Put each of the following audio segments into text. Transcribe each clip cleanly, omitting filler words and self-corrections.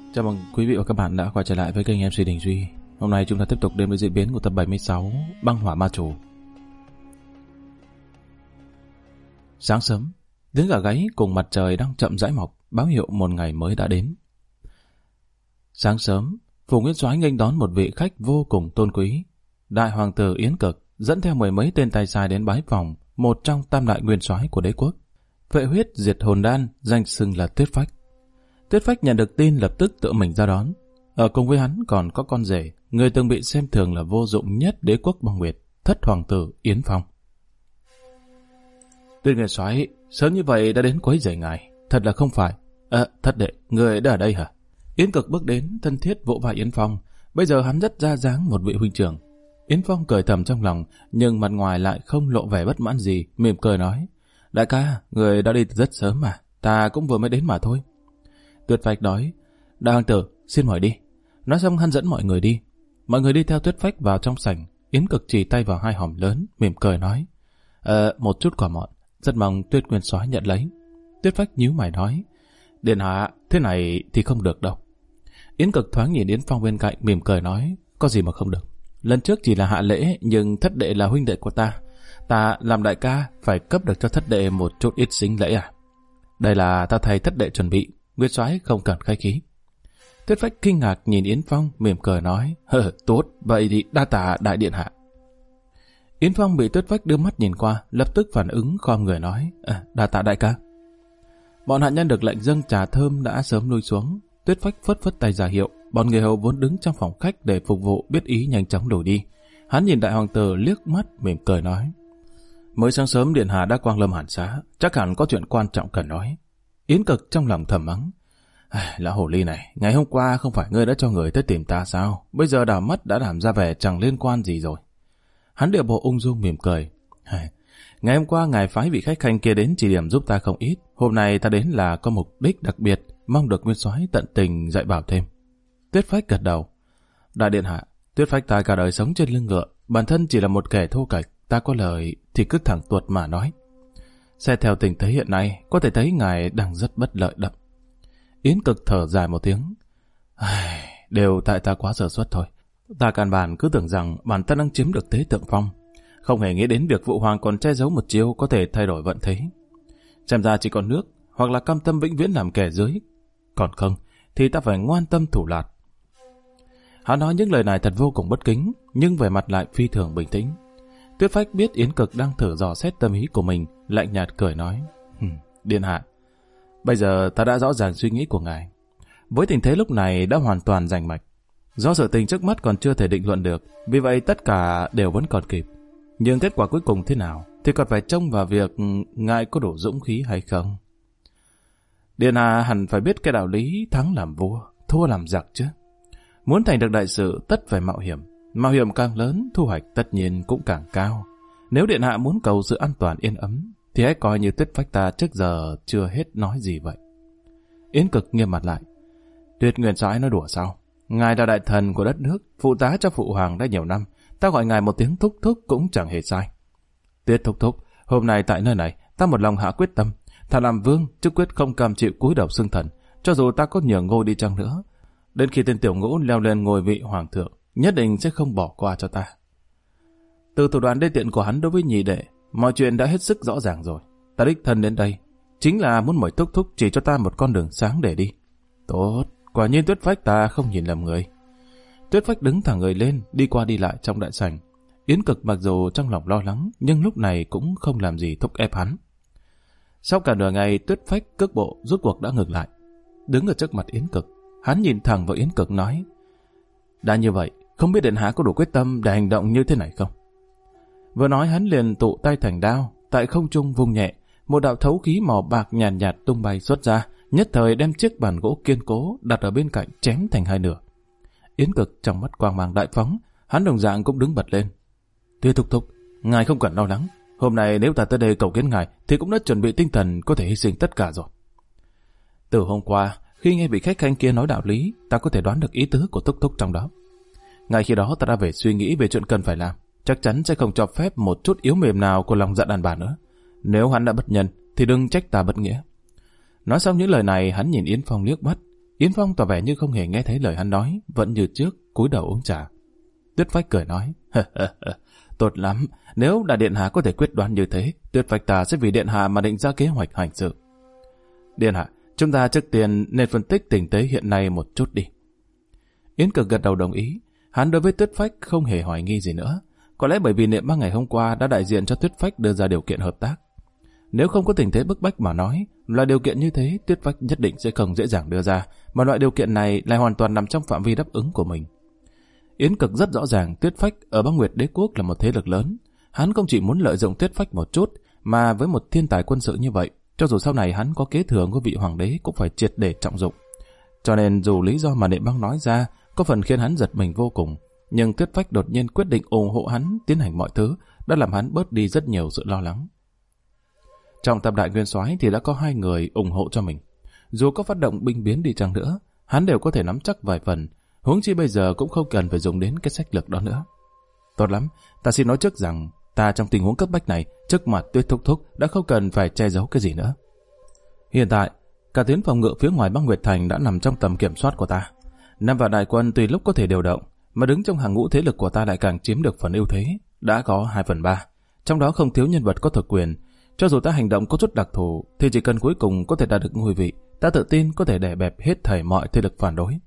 Chào mừng quý vị và các bạn đã quay trở lại với kênh MC Đình Duy. Hôm nay chúng ta tiếp tục đến với diễn biến của tập 76 Băng Hỏa Ma Chủ. Sáng sớm, tiếng gà gáy cùng mặt trời đang chậm rãi mọc, báo hiệu một ngày mới đã đến. Sáng sớm, Phủ Nguyên Soái nghênh đón một vị khách vô cùng tôn quý. Đại hoàng tử Yến Cực dẫn theo mười mấy tên tay sai đến bái phòng một trong tam đại nguyên soái của đế quốc. Vệ huyết diệt hồn đan, danh xưng là Tuyết Phách. Tuyết Phách nhận được tin lập tức tự mình ra đón. Ở cùng với hắn còn có con rể, người từng bị xem thường là vô dụng nhất đế quốc Băng Nguyệt, thất hoàng tử Yến Phong. Tuyết Nguyên Soái sớm như vậy đã đến quấy rầy ngài, thật là không phải. Thất đệ, người đã ở đây hả? Yến Cực bước đến, thân thiết vỗ vai Yến Phong. Bây giờ hắn rất ra dáng một vị huynh trưởng. Yến Phong cười thầm trong lòng, nhưng mặt ngoài lại không lộ vẻ bất mãn gì, mỉm cười nói: Đại ca, người đã đi từ rất sớm mà, ta cũng vừa mới đến mà thôi. Tuyết Phách nói: Đại hoàng tử, xin mời đi. Nói xong hắn dẫn mọi người đi. Mọi người đi theo Tuyết Phách vào trong sảnh. Yến Cực chỉ tay vào hai hòm lớn, mỉm cười nói: một chút quà mọn, rất mong Tuyết Nguyên Soái nhận lấy. Tuyết Phách nhíu mày nói: Điện hạ, thế này thì không được đâu. Yến Cực thoáng nhìn Yến Phong bên cạnh, mỉm cười nói: Có gì mà không được. Lần trước chỉ là hạ lễ, nhưng thất đệ là huynh đệ của ta. Ta làm đại ca phải cấp được cho thất đệ một chút ít sính lễ à? Đây là ta thay thất đệ chuẩn bị, Nguyên Soái không cần khách khí. Tuyết Phách kinh ngạc nhìn Yến Phong, mỉm cười nói: Tốt, vậy thì đa tạ đại điện hạ. Yến Phong bị Tuyết Phách đưa mắt nhìn qua, lập tức phản ứng khom người nói: Đa tạ đại ca. Bọn hạ nhân được lệnh dâng trà thơm đã sớm lui xuống. Tuyết Phách phất phất tay ra hiệu. Bọn người hầu vốn đứng trong phòng khách để phục vụ biết ý nhanh chóng đuổi đi. Hắn nhìn đại hoàng tử liếc mắt, mỉm cười nói: Mới sáng sớm điện hạ đã quang lâm hàn xá, chắc hẳn có chuyện quan trọng cần nói. Yến Cực trong lòng thầm mắng: Lão hồ ly này, ngày hôm qua không phải ngươi đã cho người tới tìm ta sao? Bây giờ đảo mắt đã làm ra vẻ chẳng liên quan gì rồi. Hắn điệu bộ ung dung mỉm cười: Ngày hôm qua ngài phái vị khách khanh kia đến chỉ điểm giúp ta không ít. Hôm nay ta đến là có mục đích đặc biệt, mong được Nguyên Soái tận tình dạy bảo thêm. Tuyết Phách gật đầu: Đại điện hạ, Tuyết Phách ta cả đời sống trên lưng ngựa, bản thân chỉ là một kẻ thô kệch, ta có lời thì cứ thẳng tuột mà nói. Xét theo tình thế hiện nay, có thể thấy ngài đang rất bất lợi đậm. Yến Cực thở dài một tiếng: Đều tại ta quá sơ suất thôi. Ta căn bản cứ tưởng rằng bản thân đang chiếm được thế thượng phong, không hề nghĩ đến việc Vũ Hoàng còn che giấu một chiêu có thể thay đổi vận thế. Xem ra chỉ còn nước, hoặc là cam tâm vĩnh viễn làm kẻ dưới, còn không thì ta phải ngoan tâm thủ lạt. Hắn nói những lời này thật vô cùng bất kính, nhưng về mặt lại phi thường bình tĩnh. Tuyết Phách biết Yến Cực đang thử dò xét tâm ý của mình, lạnh nhạt cười nói: Điện hạ, bây giờ ta đã rõ ràng suy nghĩ của ngài. Với tình thế lúc này đã hoàn toàn rành mạch. Do sự tình trước mắt còn chưa thể định luận được, vì vậy tất cả đều vẫn còn kịp. Nhưng kết quả cuối cùng thế nào thì còn phải trông vào việc ngài có đủ dũng khí hay không. Điện hạ hẳn phải biết cái đạo lý thắng làm vua, thua làm giặc chứ. Muốn thành được đại sự tất phải mạo hiểm. Mạo hiểm càng lớn, thu hoạch tất nhiên cũng càng cao. Nếu điện hạ muốn cầu sự an toàn yên ấm, thì hãy coi như Tuyết Phách ta trước giờ chưa hết nói gì vậy. Yến Cực nghiêm mặt lại: Tuyết Nguyên Soái nói đùa sao? Ngài là đại thần của đất nước, phụ tá cho phụ hoàng đã nhiều năm, ta gọi ngài một tiếng thúc thúc cũng chẳng hề sai. Tuyết thúc thúc, hôm nay tại nơi này, ta một lòng hạ quyết tâm, thà làm vương chứ quyết không cam chịu cúi đầu xưng thần, cho dù ta có nhờ ngôi đi chăng nữa. Đến khi tên tiểu ngũ leo lên ngôi vị hoàng thượng, nhất định sẽ không bỏ qua cho ta. Từ thủ đoạn đê tiện của hắn đối với nhị đệ, mọi chuyện đã hết sức rõ ràng rồi. Ta đích thân đến đây chính là muốn mời thúc thúc chỉ cho ta một con đường sáng để đi. Tốt, quả nhiên Tuyết Phách ta không nhìn lầm người. Tuyết Phách đứng thẳng người lên, đi qua đi lại trong đại sảnh. Yến Cực mặc dù trong lòng lo lắng, nhưng lúc này cũng không làm gì thúc ép hắn. Sau cả nửa ngày, Tuyết Phách cước bộ rút cuộc đã ngừng lại. Đứng ở trước mặt Yến Cực, hắn nhìn thẳng vào Yến Cực nói: Đã như vậy, không biết điện hạ có đủ quyết tâm để hành động như thế này không? Vừa nói hắn liền tụ tay thành đao, tại không trung vung nhẹ, một đạo thấu khí màu bạc nhàn nhạt tung bay xuất ra, nhất thời đem chiếc bàn gỗ kiên cố đặt ở bên cạnh chém thành hai nửa. Yến Cực trong mắt quang mang đại phóng, hắn đồng dạng cũng đứng bật lên: Tuyết thúc thúc, ngài không cần lo lắng, hôm nay nếu ta tới đây cầu kiến ngài thì cũng đã chuẩn bị tinh thần có thể hy sinh tất cả rồi. Từ hôm qua, khi nghe vị khách khanh kia nói đạo lý, ta có thể đoán được ý tứ của thúc thúc trong đó. Ngay khi đó ta đã về suy nghĩ về chuyện cần phải làm, chắc chắn sẽ không cho phép một chút yếu mềm nào của lòng dạ đàn bà nữa. Nếu hắn đã bất nhân thì đừng trách ta bất nghĩa. Nói xong những lời này, hắn nhìn Yến Phong liếc mắt. Yến Phong tỏ vẻ như không hề nghe thấy lời hắn nói, vẫn như trước, cúi đầu uống trà. Tuyết Phách cười nói, tốt lắm, nếu đã điện hạ có thể quyết đoán như thế, Tuyết Phách ta sẽ vì điện hạ mà định ra kế hoạch hành sự. Điện hạ, chúng ta trước tiên nên phân tích tình thế hiện nay một chút đi. Yến Cực gật đầu đồng ý, hắn đối với Tuyết Phách không hề hoài nghi gì nữa, có lẽ bởi vì Niệm Băng ngày hôm qua đã đại diện cho Tuyết Phách đưa ra điều kiện hợp tác. Nếu không có tình thế bức bách mà nói, loại điều kiện như thế Tuyết Phách nhất định sẽ không dễ dàng đưa ra, mà loại điều kiện này lại hoàn toàn nằm trong phạm vi đáp ứng của mình. Yến Cực rất rõ ràng Tuyết Phách ở Băng Nguyệt Đế Quốc là một thế lực lớn, hắn không chỉ muốn lợi dụng Tuyết Phách một chút, mà với một thiên tài quân sự như vậy, cho dù sau này hắn có kế thừa của vị hoàng đế cũng phải triệt để trọng dụng. Cho nên dù lý do mà Niệm Băng nói ra có phần khiến hắn giật mình vô cùng, nhưng Tuyết Phách đột nhiên quyết định ủng hộ hắn tiến hành mọi thứ đã làm hắn bớt đi rất nhiều sự lo lắng. Trong Tam Đại Nguyên Soái thì đã có 2 người ủng hộ cho mình. Dù có phát động binh biến đi chăng nữa, hắn đều có thể nắm chắc vài phần, huống chi bây giờ cũng không cần phải dùng đến cái sách lược đó nữa. Tốt lắm, ta xin nói trước rằng ta trong tình huống cấp bách này, trước mặt Tuyết Thúc Thúc đã không cần phải che giấu cái gì nữa. Hiện tại, cả tuyến phòng ngự phía ngoài Băng Nguyệt Thành đã nằm trong tầm kiểm soát của ta. Nam Vạn đại quân tùy lúc có thể điều động, mà đứng trong hàng ngũ thế lực của ta lại càng chiếm được phần ưu thế, đã có 2/3, trong đó không thiếu nhân vật có thực quyền. Cho dù ta hành động có chút đặc thù, thì chỉ cần cuối cùng có thể đạt được ngôi vị, ta tự tin có thể đè bẹp hết thảy mọi thế lực phản đối.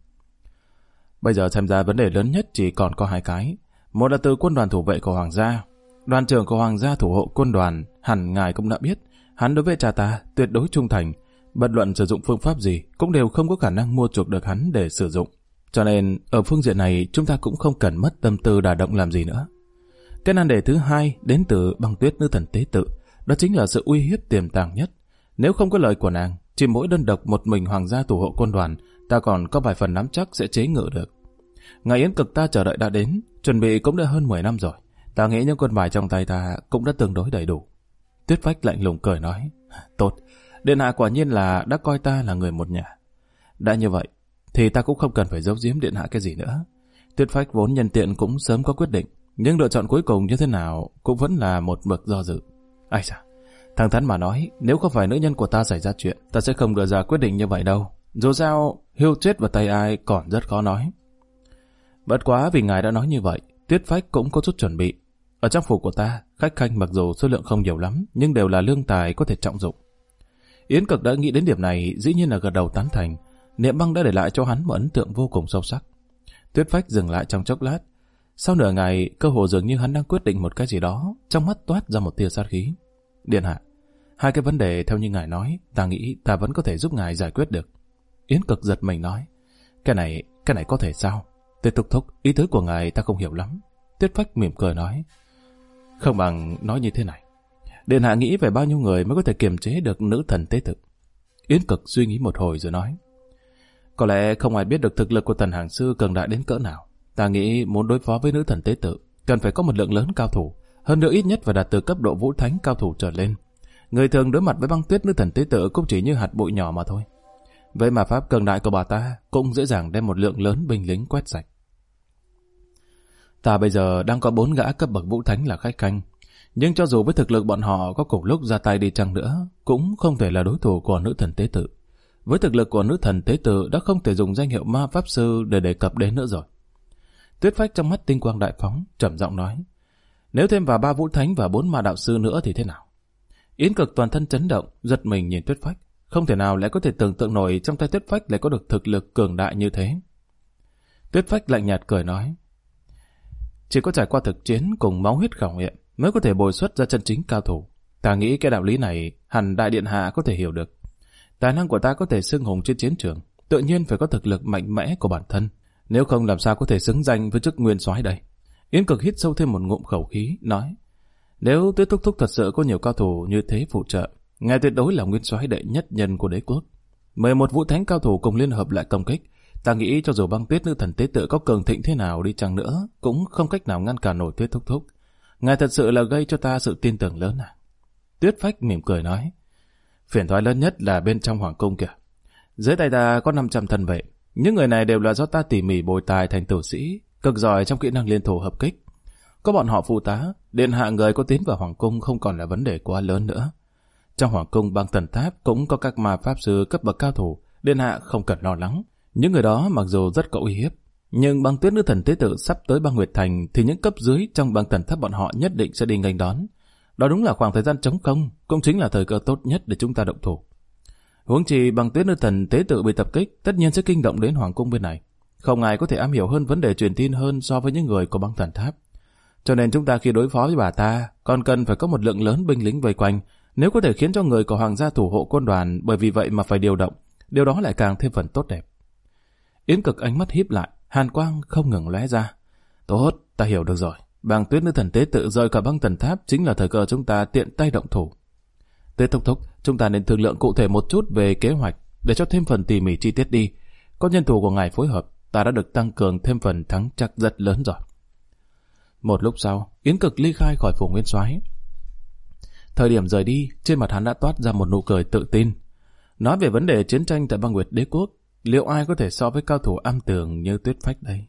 Bây giờ xem ra vấn đề lớn nhất chỉ còn có 2 cái. Một là từ quân đoàn thủ vệ của Hoàng gia. Đoàn trưởng của Hoàng gia thủ hộ quân đoàn, hẳn ngài cũng đã biết, hắn đối với cha ta tuyệt đối trung thành, bất luận sử dụng phương pháp gì cũng đều không có khả năng mua chuộc được hắn để sử dụng. Cho nên ở phương diện này chúng ta cũng không cần mất tâm tư đả động làm gì nữa. Cái nan đề thứ 2 đến từ Băng Tuyết nữ thần tế tự, đó chính là sự uy hiếp tiềm tàng nhất. Nếu không có lời của nàng, chỉ mỗi đơn độc một mình Hoàng gia thủ hộ quân đoàn, ta còn có vài phần nắm chắc sẽ chế ngự được. Ngày Yến Cực ta chờ đợi đã đến, chuẩn bị cũng đã hơn 10 năm rồi. Ta nghĩ những quân bài trong tay ta cũng đã tương đối đầy đủ. Tuyết Phách lạnh lùng cười nói, tốt, điện hạ quả nhiên là đã coi ta là người một nhà. Đã như vậy, thì ta cũng không cần phải giấu giếm điện hạ cái gì nữa. Tuyết Phách vốn nhân tiện cũng sớm có quyết định, nhưng lựa chọn cuối cùng như thế nào cũng vẫn là một bậc do dự. Ai da, thẳng thắn mà nói, nếu không phải nữ nhân của ta xảy ra chuyện, ta sẽ không đưa ra quyết định như vậy đâu. Dù sao, hươu chết vào tay ai còn rất khó nói. Bất quá vì ngài đã nói như vậy, Tuyết Phách cũng có chút chuẩn bị. Ở trong phủ của ta, khách khanh mặc dù số lượng không nhiều lắm, nhưng đều là lương tài có thể trọng dụng. Yến Cực đã nghĩ đến điểm này, dĩ nhiên là gật đầu tán thành. Niệm Băng đã để lại cho hắn một ấn tượng vô cùng sâu sắc. Tuyết Phách dừng lại trong chốc lát. Sau nửa ngày, cơ hồ dường như hắn đang quyết định một cái gì đó, trong mắt toát ra một tia sát khí. Điện hạ, 2 cái vấn đề theo như ngài nói, ta nghĩ ta vẫn có thể giúp ngài giải quyết được. Yến Cực giật mình nói, cái này có thể sao? Tuyết Thúc Thúc, ý tứ của ngài ta không hiểu lắm. Tuyết Phách mỉm cười nói, không bằng nói như thế này. Điện hạ nghĩ về bao nhiêu người mới có thể kiềm chế được nữ thần tế tự? Yến Cực suy nghĩ một hồi rồi nói, có lẽ không ai biết được thực lực của Tần Hàng Sư cường đại đến cỡ nào. Ta nghĩ muốn đối phó với nữ thần tế tự, cần phải có một lượng lớn cao thủ, hơn nữa ít nhất phải đạt từ cấp độ vũ thánh cao thủ trở lên. Người thường đối mặt với Băng Tuyết nữ thần tế tự cũng chỉ như hạt bụi nhỏ mà thôi. Với mà pháp cường đại của bà ta cũng dễ dàng đem một lượng lớn binh lính quét sạch. Ta bây giờ đang có 4 gã cấp bậc vũ thánh là khách khanh, nhưng cho dù với thực lực bọn họ có cùng lúc ra tay đi chăng nữa, cũng không thể là đối thủ của nữ thần tế tự. Với thực lực của nữ thần tế tự đã không thể dùng danh hiệu ma pháp sư để đề cập đến nữa rồi. Tuyết Phách trong mắt tinh quang đại phóng, trầm giọng nói, nếu thêm vào 3 vũ thánh và 4 ma đạo sư nữa thì thế nào? Yến Cực toàn thân chấn động, giật mình nhìn Tuyết Phách, không thể nào lại có thể tưởng tượng nổi trong tay Tuyết Phách lại có được thực lực cường đại như thế. Tuyết Phách lạnh nhạt cười nói, chỉ có trải qua thực chiến cùng máu huyết khảo nghiệm mới có thể bồi xuất ra chân chính cao thủ. Ta nghĩ cái đạo lý này hẳn đại điện hạ có thể hiểu được. Tài năng của ta có thể xưng hùng trên chiến trường, tự nhiên phải có thực lực mạnh mẽ của bản thân, nếu không làm sao có thể xứng danh với chức nguyên soái đây. Yến Cực hít sâu thêm một ngụm khẩu khí, nói, nếu Tuyết Thúc Thúc thật sự có nhiều cao thủ như thế phụ trợ, ngài tuyệt đối là nguyên soái đệ nhất nhân của đế quốc. 11 vũ thánh cao thủ cùng liên hợp lại công kích, ta nghĩ cho dù Băng Tuyết nữ thần tế tự có cường thịnh thế nào đi chăng nữa, cũng không cách nào ngăn cản nổi Tuyết Thúc Thúc. Ngài thật sự là gây cho ta sự tin tưởng lớn à? Tuyết Phách mỉm cười nói, phiền toái lớn nhất là bên trong hoàng cung kìa. Dưới tay ta có 500 thân vệ, những người này đều là do ta tỉ mỉ bồi tài thành tử sĩ, cực giỏi trong kỹ năng liên thủ hợp kích. Có bọn họ phụ tá, điện hạ người có tiến vào hoàng cung không còn là vấn đề quá lớn nữa. Trong hoàng cung Băng Tần Tháp cũng có các ma pháp sư cấp bậc cao thủ, điện hạ không cần lo lắng. Những người đó mặc dù rất có uy hiếp, nhưng băng tuyết nữ thần tế tự sắp tới băng Nguyệt Thành thì những cấp dưới trong băng Thần Tháp bọn họ nhất định sẽ đi nghênh đón. Đó đúng là khoảng thời gian trống không, cũng chính là thời cơ tốt nhất để chúng ta động thủ. Huống chi băng tuyết nữ thần tế tự bị tập kích, tất nhiên sẽ kinh động đến hoàng cung bên này. Không ai có thể am hiểu hơn vấn đề truyền tin hơn so với những người của băng Thần Tháp. Cho nên chúng ta khi đối phó với bà ta, còn cần phải có một lượng lớn binh lính vây quanh. Nếu có thể khiến cho người của hoàng gia thủ hộ quân đoàn bởi vì vậy mà phải điều động, điều đó lại càng thêm phần tốt đẹp. Yến Cực ánh mắt híp lại, hàn quang không ngừng lóe ra. Tốt, ta hiểu được rồi. Băng tuyết nữ thần tế tự rời cả băng Thần Tháp chính là thời cơ chúng ta tiện tay động thủ. Tế thúc thúc, chúng ta nên thương lượng cụ thể một chút về kế hoạch để cho thêm phần tỉ mỉ chi tiết đi. Có nhân thủ của ngài phối hợp, ta đã được tăng cường thêm phần thắng chắc rất lớn rồi. Một lúc sau, Yến Cực ly khai khỏi phủ Nguyên Soái. Thời điểm rời đi, trên mặt hắn đã toát ra một nụ cười tự tin. Nói về vấn đề chiến tranh tại băng Nguyệt Đế Quốc, liệu ai có thể so với cao thủ am tường như Tuyết Phách đây?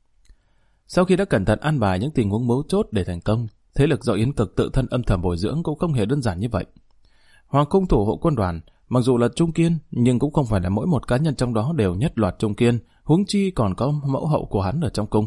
Sau khi đã cẩn thận an bài những tình huống mấu chốt để thành công, thế lực do Yến Cực tự thân âm thầm bồi dưỡng cũng không hề đơn giản như vậy. Hoàng cung thủ hộ quân đoàn, mặc dù là trung kiên, nhưng cũng không phải là mỗi một cá nhân trong đó đều nhất loạt trung kiên, huống chi còn có mẫu hậu của hắn ở trong cung.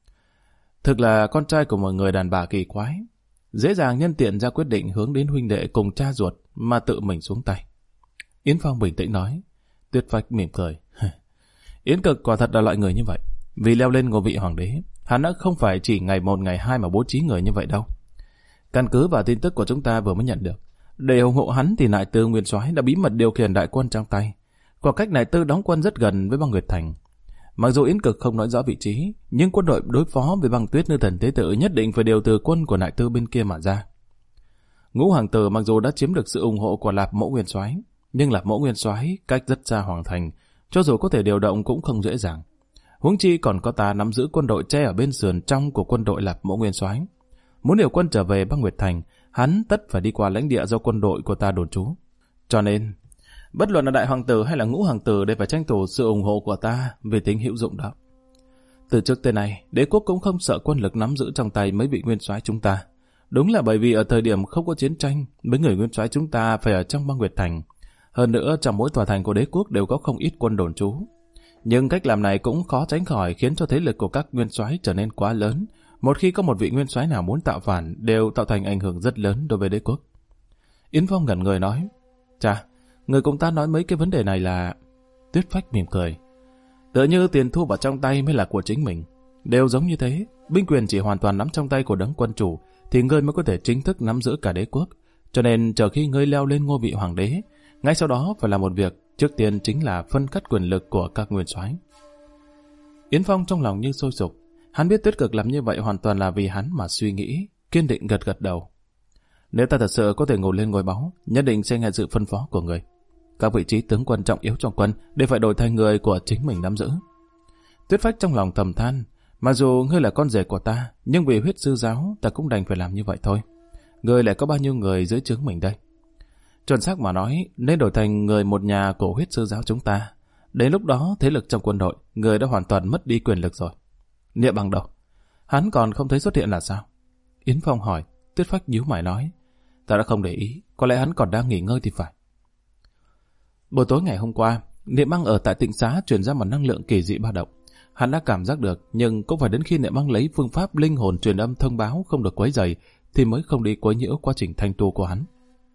Thực là con trai của một người đàn bà kỳ quái, dễ dàng nhân tiện ra quyết định hướng đến huynh đệ cùng cha ruột mà tự mình xuống tay. Yến Phong bình tĩnh nói. Tuyết Phách mỉm cười. Yến Cực quả thật là loại người như vậy. Vì leo lên ngôi vị hoàng đế, hắn đã không phải chỉ ngày một ngày hai mà bố trí người như vậy đâu. Căn cứ vào tin tức của chúng ta vừa mới nhận được, để ủng hộ hắn thì Nại Tư Nguyên Soái đã bí mật điều khiển đại quân trong tay. Khoảng cách Nại Tư đóng quân rất gần với băng Nguyệt Thành. Mặc dù Yến Cực không nói rõ vị trí, nhưng quân đội đối phó với băng tuyết nữ thần tế tự nhất định phải điều từ quân của Nại Tư bên kia mà ra. Ngũ hoàng tử mặc dù đã chiếm được sự ủng hộ của Lạp Mẫu Nguyên Soái, nhưng Lạp Mẫu Nguyên Soái cách rất xa hoàng thành, cho dù có thể điều động cũng không dễ dàng. Huống chi còn có ta nắm giữ quân đội che ở bên sườn trong của quân đội Lạp Mẫu Nguyên Soái. Muốn điều quân trở về băng Nguyệt Thành, hắn tất phải đi qua lãnh địa do quân đội của ta đồn trú. Cho nên, bất luận là đại hoàng tử hay là ngũ hoàng tử đều phải tranh thủ sự ủng hộ của ta về tính hữu dụng đó. Từ trước tới nay, đế quốc cũng không sợ quân lực nắm giữ trong tay mấy vị nguyên soái chúng ta. Đúng là bởi vì ở thời điểm không có chiến tranh, mấy người nguyên soái chúng ta phải ở trong băng Nguyệt Thành. Hơn nữa, trong mỗi tòa thành của đế quốc đều có không ít quân đồn trú. Nhưng cách làm này cũng khó tránh khỏi khiến cho thế lực của các nguyên soái trở nên quá lớn. Một khi có một vị nguyên soái nào muốn tạo phản, đều tạo thành ảnh hưởng rất lớn đối với đế quốc. Yến Phong ngẩn người nói, chà, người cùng ta nói mấy cái vấn đề này là... Tuyết Phách mỉm cười. Tựa như tiền thu vào trong tay mới là của chính mình. Đều giống như thế, binh quyền chỉ hoàn toàn nắm trong tay của đấng quân chủ, thì ngươi mới có thể chính thức nắm giữ cả đế quốc. Cho nên chờ khi ngươi leo lên ngôi vị hoàng đế, ngay sau đó phải làm một việc, trước tiên chính là phân cắt quyền lực của các nguyên soái. Yến Phong trong lòng như sôi sục. Hắn biết Tuyết Cực làm như vậy hoàn toàn là vì hắn mà suy nghĩ, kiên định gật gật đầu. Nếu ta thật sự có thể ngồi lên ngôi báu, nhất định sẽ nghe sự phân phó của người. Các vị trí tướng quân trọng yếu trong quân đều phải đổi thành người của chính mình nắm giữ. Tuyết Phách trong lòng thầm than, mặc dù ngươi là con rể của ta, nhưng vì huyết sư giáo ta cũng đành phải làm như vậy thôi. Ngươi lại có bao nhiêu người dưới trướng mình đây? Chuẩn xác mà nói, nên đổi thành người một nhà của huyết sư giáo chúng ta. Đến lúc đó thế lực trong quân đội, người đã hoàn toàn mất đi quyền lực rồi. Niệm Bằng đâu? Hắn còn không thấy xuất hiện là sao? Yến Phong hỏi. Tuyết Phách nhíu mày nói, ta đã không để ý, có lẽ hắn còn đang nghỉ ngơi thì phải. Buổi tối ngày hôm qua, Niệm Băng ở tại Tịnh Xá truyền ra một năng lượng kỳ dị ba động. Hắn đã cảm giác được, nhưng cũng phải đến khi Niệm Băng lấy phương pháp linh hồn truyền âm thông báo không được quấy rầy thì mới không đi quấy nhiễu quá trình thanh tu của hắn.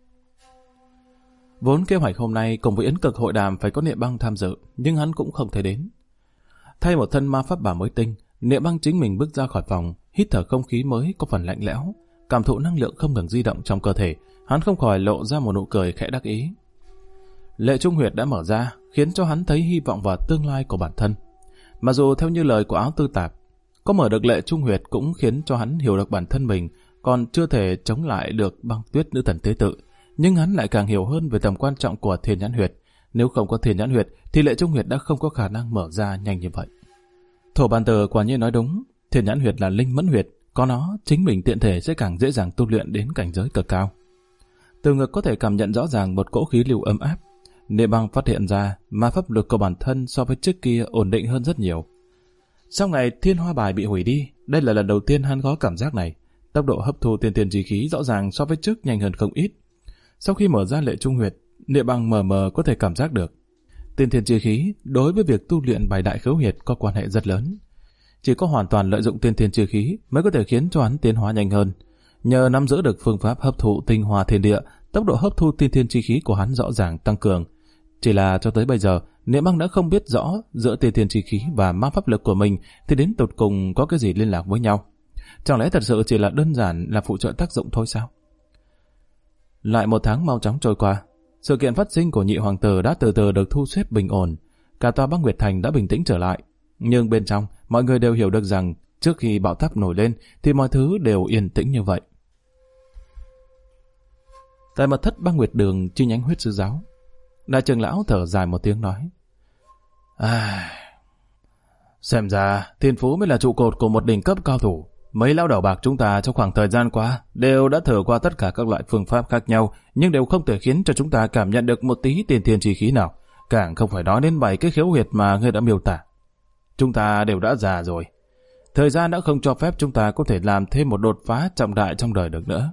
Vốn kế hoạch hôm nay cùng với Yến Cực hội đàm phải có Niệm Băng tham dự, nhưng hắn cũng không thể đến. Thay một thân ma pháp bảo mới tinh, Niệm Băng chính mình bước ra khỏi phòng, hít thở không khí mới có phần lạnh lẽo, cảm thụ năng lượng không ngừng di động trong cơ thể, hắn không khỏi lộ ra một nụ cười khẽ đắc ý. Lệ Trung Huyệt đã mở ra, khiến cho hắn thấy hy vọng vào tương lai của bản thân. Mặc dù theo như lời của Áo Tư Tạp, có mở được Lệ Trung Huyệt cũng khiến cho hắn hiểu được bản thân mình, còn chưa thể chống lại được băng tuyết nữ thần tế tự, nhưng hắn lại càng hiểu hơn về tầm quan trọng của Thiên Nhãn Huyệt. Nếu không có Thiên Nhãn Huyệt, thì Lệ Trung Huyệt đã không có khả năng mở ra nhanh như vậy. Thổ Bàn Tử quả nhiên nói đúng, Thiên Nhãn Huyệt là linh mẫn huyệt, có nó, chính mình tiện thể sẽ càng dễ dàng tu luyện đến cảnh giới cực cao. Từ ngực có thể cảm nhận rõ ràng một cỗ khí lưu ấm áp. Niệm Băng phát hiện ra ma pháp lực của bản thân so với trước kia ổn định hơn rất nhiều. Sau ngày Thiên Hoa Bài bị hủy đi, đây là lần đầu tiên hắn có cảm giác này. Tốc độ hấp thu tiên thiên chi khí rõ ràng so với trước nhanh hơn không ít. Sau khi mở ra Lệ Trung Huyệt, Niệm Băng mờ mờ có thể cảm giác được tiên thiên chi khí đối với việc tu luyện bài đại khứu huyệt có quan hệ rất lớn. Chỉ có hoàn toàn lợi dụng tiên thiên chi khí mới có thể khiến cho hắn tiến hóa nhanh hơn. Nhờ nắm giữ được phương pháp hấp thụ tinh hoa thiên địa, tốc độ hấp thu tiên thiên chi khí của hắn rõ ràng tăng cường. Chỉ là cho tới bây giờ, Niệm Băng đã không biết rõ giữa tiên thiên chi khí và ma pháp lực của mình thì đến tột cùng có cái gì liên lạc với nhau. Chẳng lẽ thật sự chỉ là đơn giản là phụ trợ tác dụng thôi sao? Lại một tháng mau chóng trôi qua, sự kiện phát sinh của nhị hoàng tử đã từ từ được thu xếp bình ổn. Cả tòa Bắc Nguyệt Thành đã bình tĩnh trở lại. Nhưng bên trong, mọi người đều hiểu được rằng trước khi bão táp nổi lên thì mọi thứ đều yên tĩnh như vậy. Tại mật thất Bắc Nguyệt Đường chi nhánh Huyết Sư Giáo, đại trưởng lão thở dài một tiếng nói: xem ra thiên phú mới là trụ cột của một đỉnh cấp cao thủ. Mấy lão đầu bạc chúng ta trong khoảng thời gian qua đều đã thử qua tất cả các loại phương pháp khác nhau, nhưng đều không thể khiến cho chúng ta cảm nhận được một tí tiên thiên chi khí nào, càng không phải nói đến 7 cái khiếu huyệt mà ngươi đã miêu tả. Chúng ta đều đã già rồi, thời gian đã không cho phép chúng ta có thể làm thêm một đột phá trọng đại trong đời được nữa.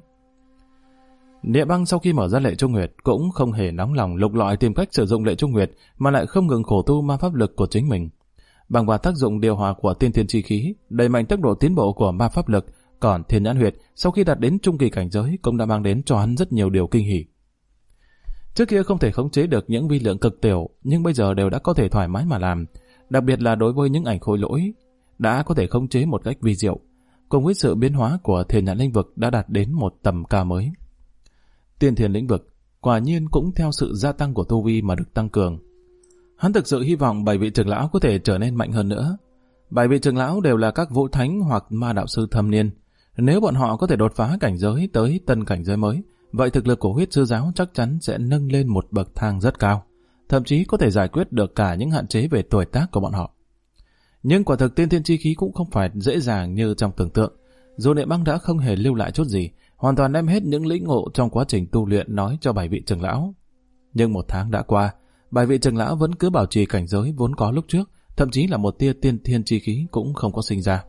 Niệm Băng sau khi mở ra lệ trung huyệt cũng không hề nóng lòng lục lọi tìm cách sử dụng lệ trung huyệt, mà lại không ngừng khổ tu ma pháp lực của chính mình. Bằng vào tác dụng điều hòa của tiên thiên chi khí, đẩy mạnh tốc độ tiến bộ của ma pháp lực, còn thiên nhãn huyệt sau khi đạt đến trung kỳ cảnh giới cũng đã mang đến cho hắn rất nhiều điều kinh hỉ. Trước kia không thể khống chế được những vi lượng cực tiểu, nhưng bây giờ đều đã có thể thoải mái mà làm, đặc biệt là đối với những ảnh khối lỗi đã có thể khống chế một cách vi diệu. Cùng với sự biến hóa của thiên nhãn lĩnh vực đã đạt đến một tầm cao mới. Tiên thiên lĩnh vực quả nhiên cũng theo sự gia tăng của tu vi mà được tăng cường. Hắn thực sự hy vọng 7 vị trưởng lão có thể trở nên mạnh hơn nữa. 7 vị trưởng lão đều là các vũ thánh hoặc ma đạo sư thâm niên. Nếu bọn họ có thể đột phá cảnh giới tới tân cảnh giới mới, vậy thực lực của Huyết Sư Giáo chắc chắn sẽ nâng lên một bậc thang rất cao, thậm chí có thể giải quyết được cả những hạn chế về tuổi tác của bọn họ. Nhưng quả thực tiên thiên chi khí cũng không phải dễ dàng như trong tưởng tượng. Dù Niệm Băng đã không hề lưu lại chút gì, hoàn toàn đem hết những lĩnh ngộ trong quá trình tu luyện nói cho 7 vị trưởng lão. Nhưng 1 tháng đã qua, 7 vị trưởng lão vẫn cứ bảo trì cảnh giới vốn có lúc trước, thậm chí là một tia tiên thiên chi khí cũng không có sinh ra.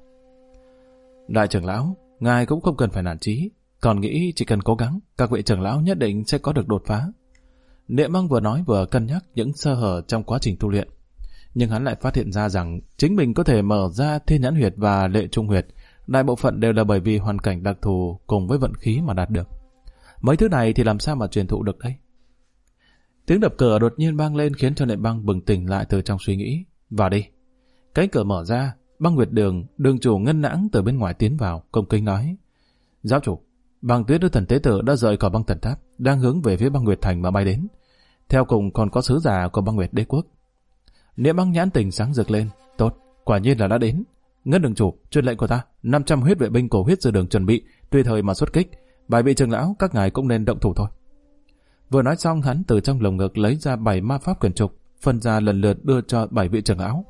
Đại trưởng lão, ngài cũng không cần phải nản chí, còn nghĩ chỉ cần cố gắng, các vị trưởng lão nhất định sẽ có được đột phá. Niệm Băng vừa nói vừa cân nhắc những sơ hở trong quá trình tu luyện, nhưng hắn lại phát hiện ra rằng chính mình có thể mở ra thiên nhãn huyệt và lệ trung huyệt, đại bộ phận đều là bởi vì hoàn cảnh đặc thù cùng với vận khí mà đạt được. Mấy thứ này thì làm sao mà truyền thụ được đây? Tiếng đập cửa đột nhiên vang lên khiến cho Niệm Băng bừng tỉnh lại từ trong suy nghĩ. Vào đi. Cánh cửa mở ra, Băng Nguyệt Đường, đường chủ Ngân Nãng từ bên ngoài tiến vào, cung kính nói: Giáo chủ, Băng Tuyết Nữ Thần Tế Tử đã rời khỏi băng thần tháp, đang hướng về phía Băng Nguyệt Thành mà bay đến. Theo cùng còn có sứ giả của Băng Nguyệt Đế Quốc. Niệm Băng nhãn tình sáng rực lên. Tốt, quả nhiên là đã đến. Ngân đường chủ, truyền lệnh của ta, 500 huyết vệ binh của Huyết Sư Đường chuẩn bị, tùy thời mà xuất kích. 7 vị trưởng lão, các ngài cũng nên động thủ thôi. Vừa nói xong, hắn từ trong lồng ngực lấy ra 7 ma pháp quyển trục, phân ra lần lượt đưa cho 7 vị trưởng lão.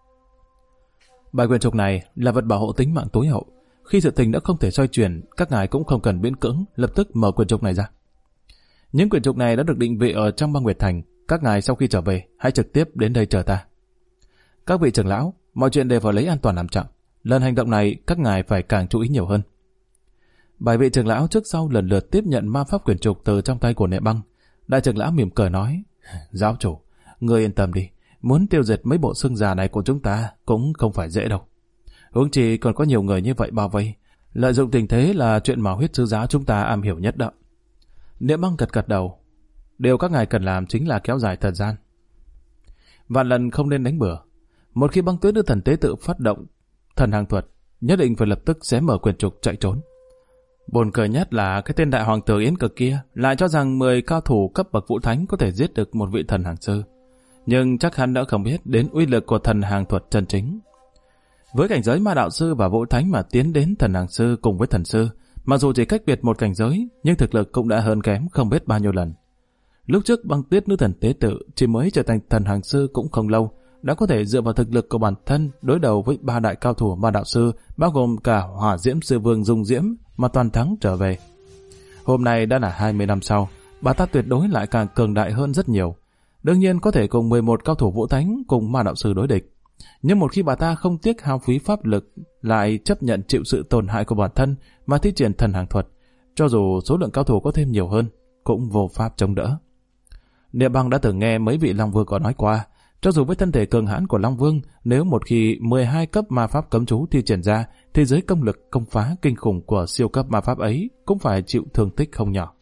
7 quyển trục này là vật bảo hộ tính mạng tối hậu. Khi sự tình đã không thể xoay chuyển, các ngài cũng không cần miễn cưỡng lập tức mở quyển trục này ra. Những quyển trục này đã được định vị ở trong băng Nguyệt Thành. Các ngài sau khi trở về, hãy trực tiếp đến đây chờ ta. Các vị trưởng lão, mọi chuyện đều phải lấy an toàn làm trọng. Lần hành động này, các ngài phải càng chú ý nhiều hơn. 7 vị trưởng lão trước sau lần lượt tiếp nhận ma pháp quyển trục từ trong tay của Niệm Băng. Đại trưởng lão mỉm cười nói: Giáo chủ, ngươi yên tâm đi, muốn tiêu diệt mấy bộ xương già này của chúng ta cũng không phải dễ đâu. Huống chi còn có nhiều người như vậy bao vây, lợi dụng tình thế là chuyện mà Huyết Sư Giáo chúng ta am hiểu nhất đó. Niệm Băng gật gật đầu. Điều các ngài cần làm chính là kéo dài thời gian. Vạn lần không nên đánh bừa. Một khi Băng Tuyết Nữ Thần Tế Tự phát động thần hàng thuật, nhất định phải lập tức xé mở quyển trục chạy trốn. Buồn cười nhất là cái tên đại hoàng tử Yến Cực kia lại cho rằng 10 cao thủ cấp bậc vũ thánh có thể giết được một vị thần hàng sư. Nhưng chắc hắn đã không biết đến uy lực của thần hàng thuật chân chính. Với cảnh giới ma đạo sư và vũ thánh mà tiến đến thần hàng sư cùng với thần sư, mặc dù chỉ cách biệt một cảnh giới, nhưng thực lực cũng đã hơn kém không biết bao nhiêu lần. Lúc trước Băng Tuyết Nữ Thần Tế Tự chỉ mới trở thành thần hàng sư cũng không lâu, đã có thể dựa vào thực lực của bản thân đối đầu với 3 đại cao thủ ma đạo sư, bao gồm cả Hỏa Diễm Sư Vương Dung Diễm, mà toàn thắng trở về. Hôm nay đã là 20 năm sau, bà ta tuyệt đối lại càng cường đại hơn rất nhiều. Đương nhiên có thể cùng 11 cao thủ vũ thánh cùng ma đạo sư đối địch. Nhưng một khi bà ta không tiếc hao phí pháp lực, lại chấp nhận chịu sự tổn hại của bản thân mà thi triển thần hàng thuật, cho dù số lượng cao thủ có thêm nhiều hơn, cũng vô pháp chống đỡ. Niệm Băng đã từng nghe mấy vị Long Vương có nói qua, Cho dù với thân thể cường hãn của Long Vương, nếu một khi 12 cấp ma pháp cấm chú thi triển ra, thì dưới công lực công phá kinh khủng của siêu cấp ma pháp ấy cũng phải chịu thương tích không nhỏ.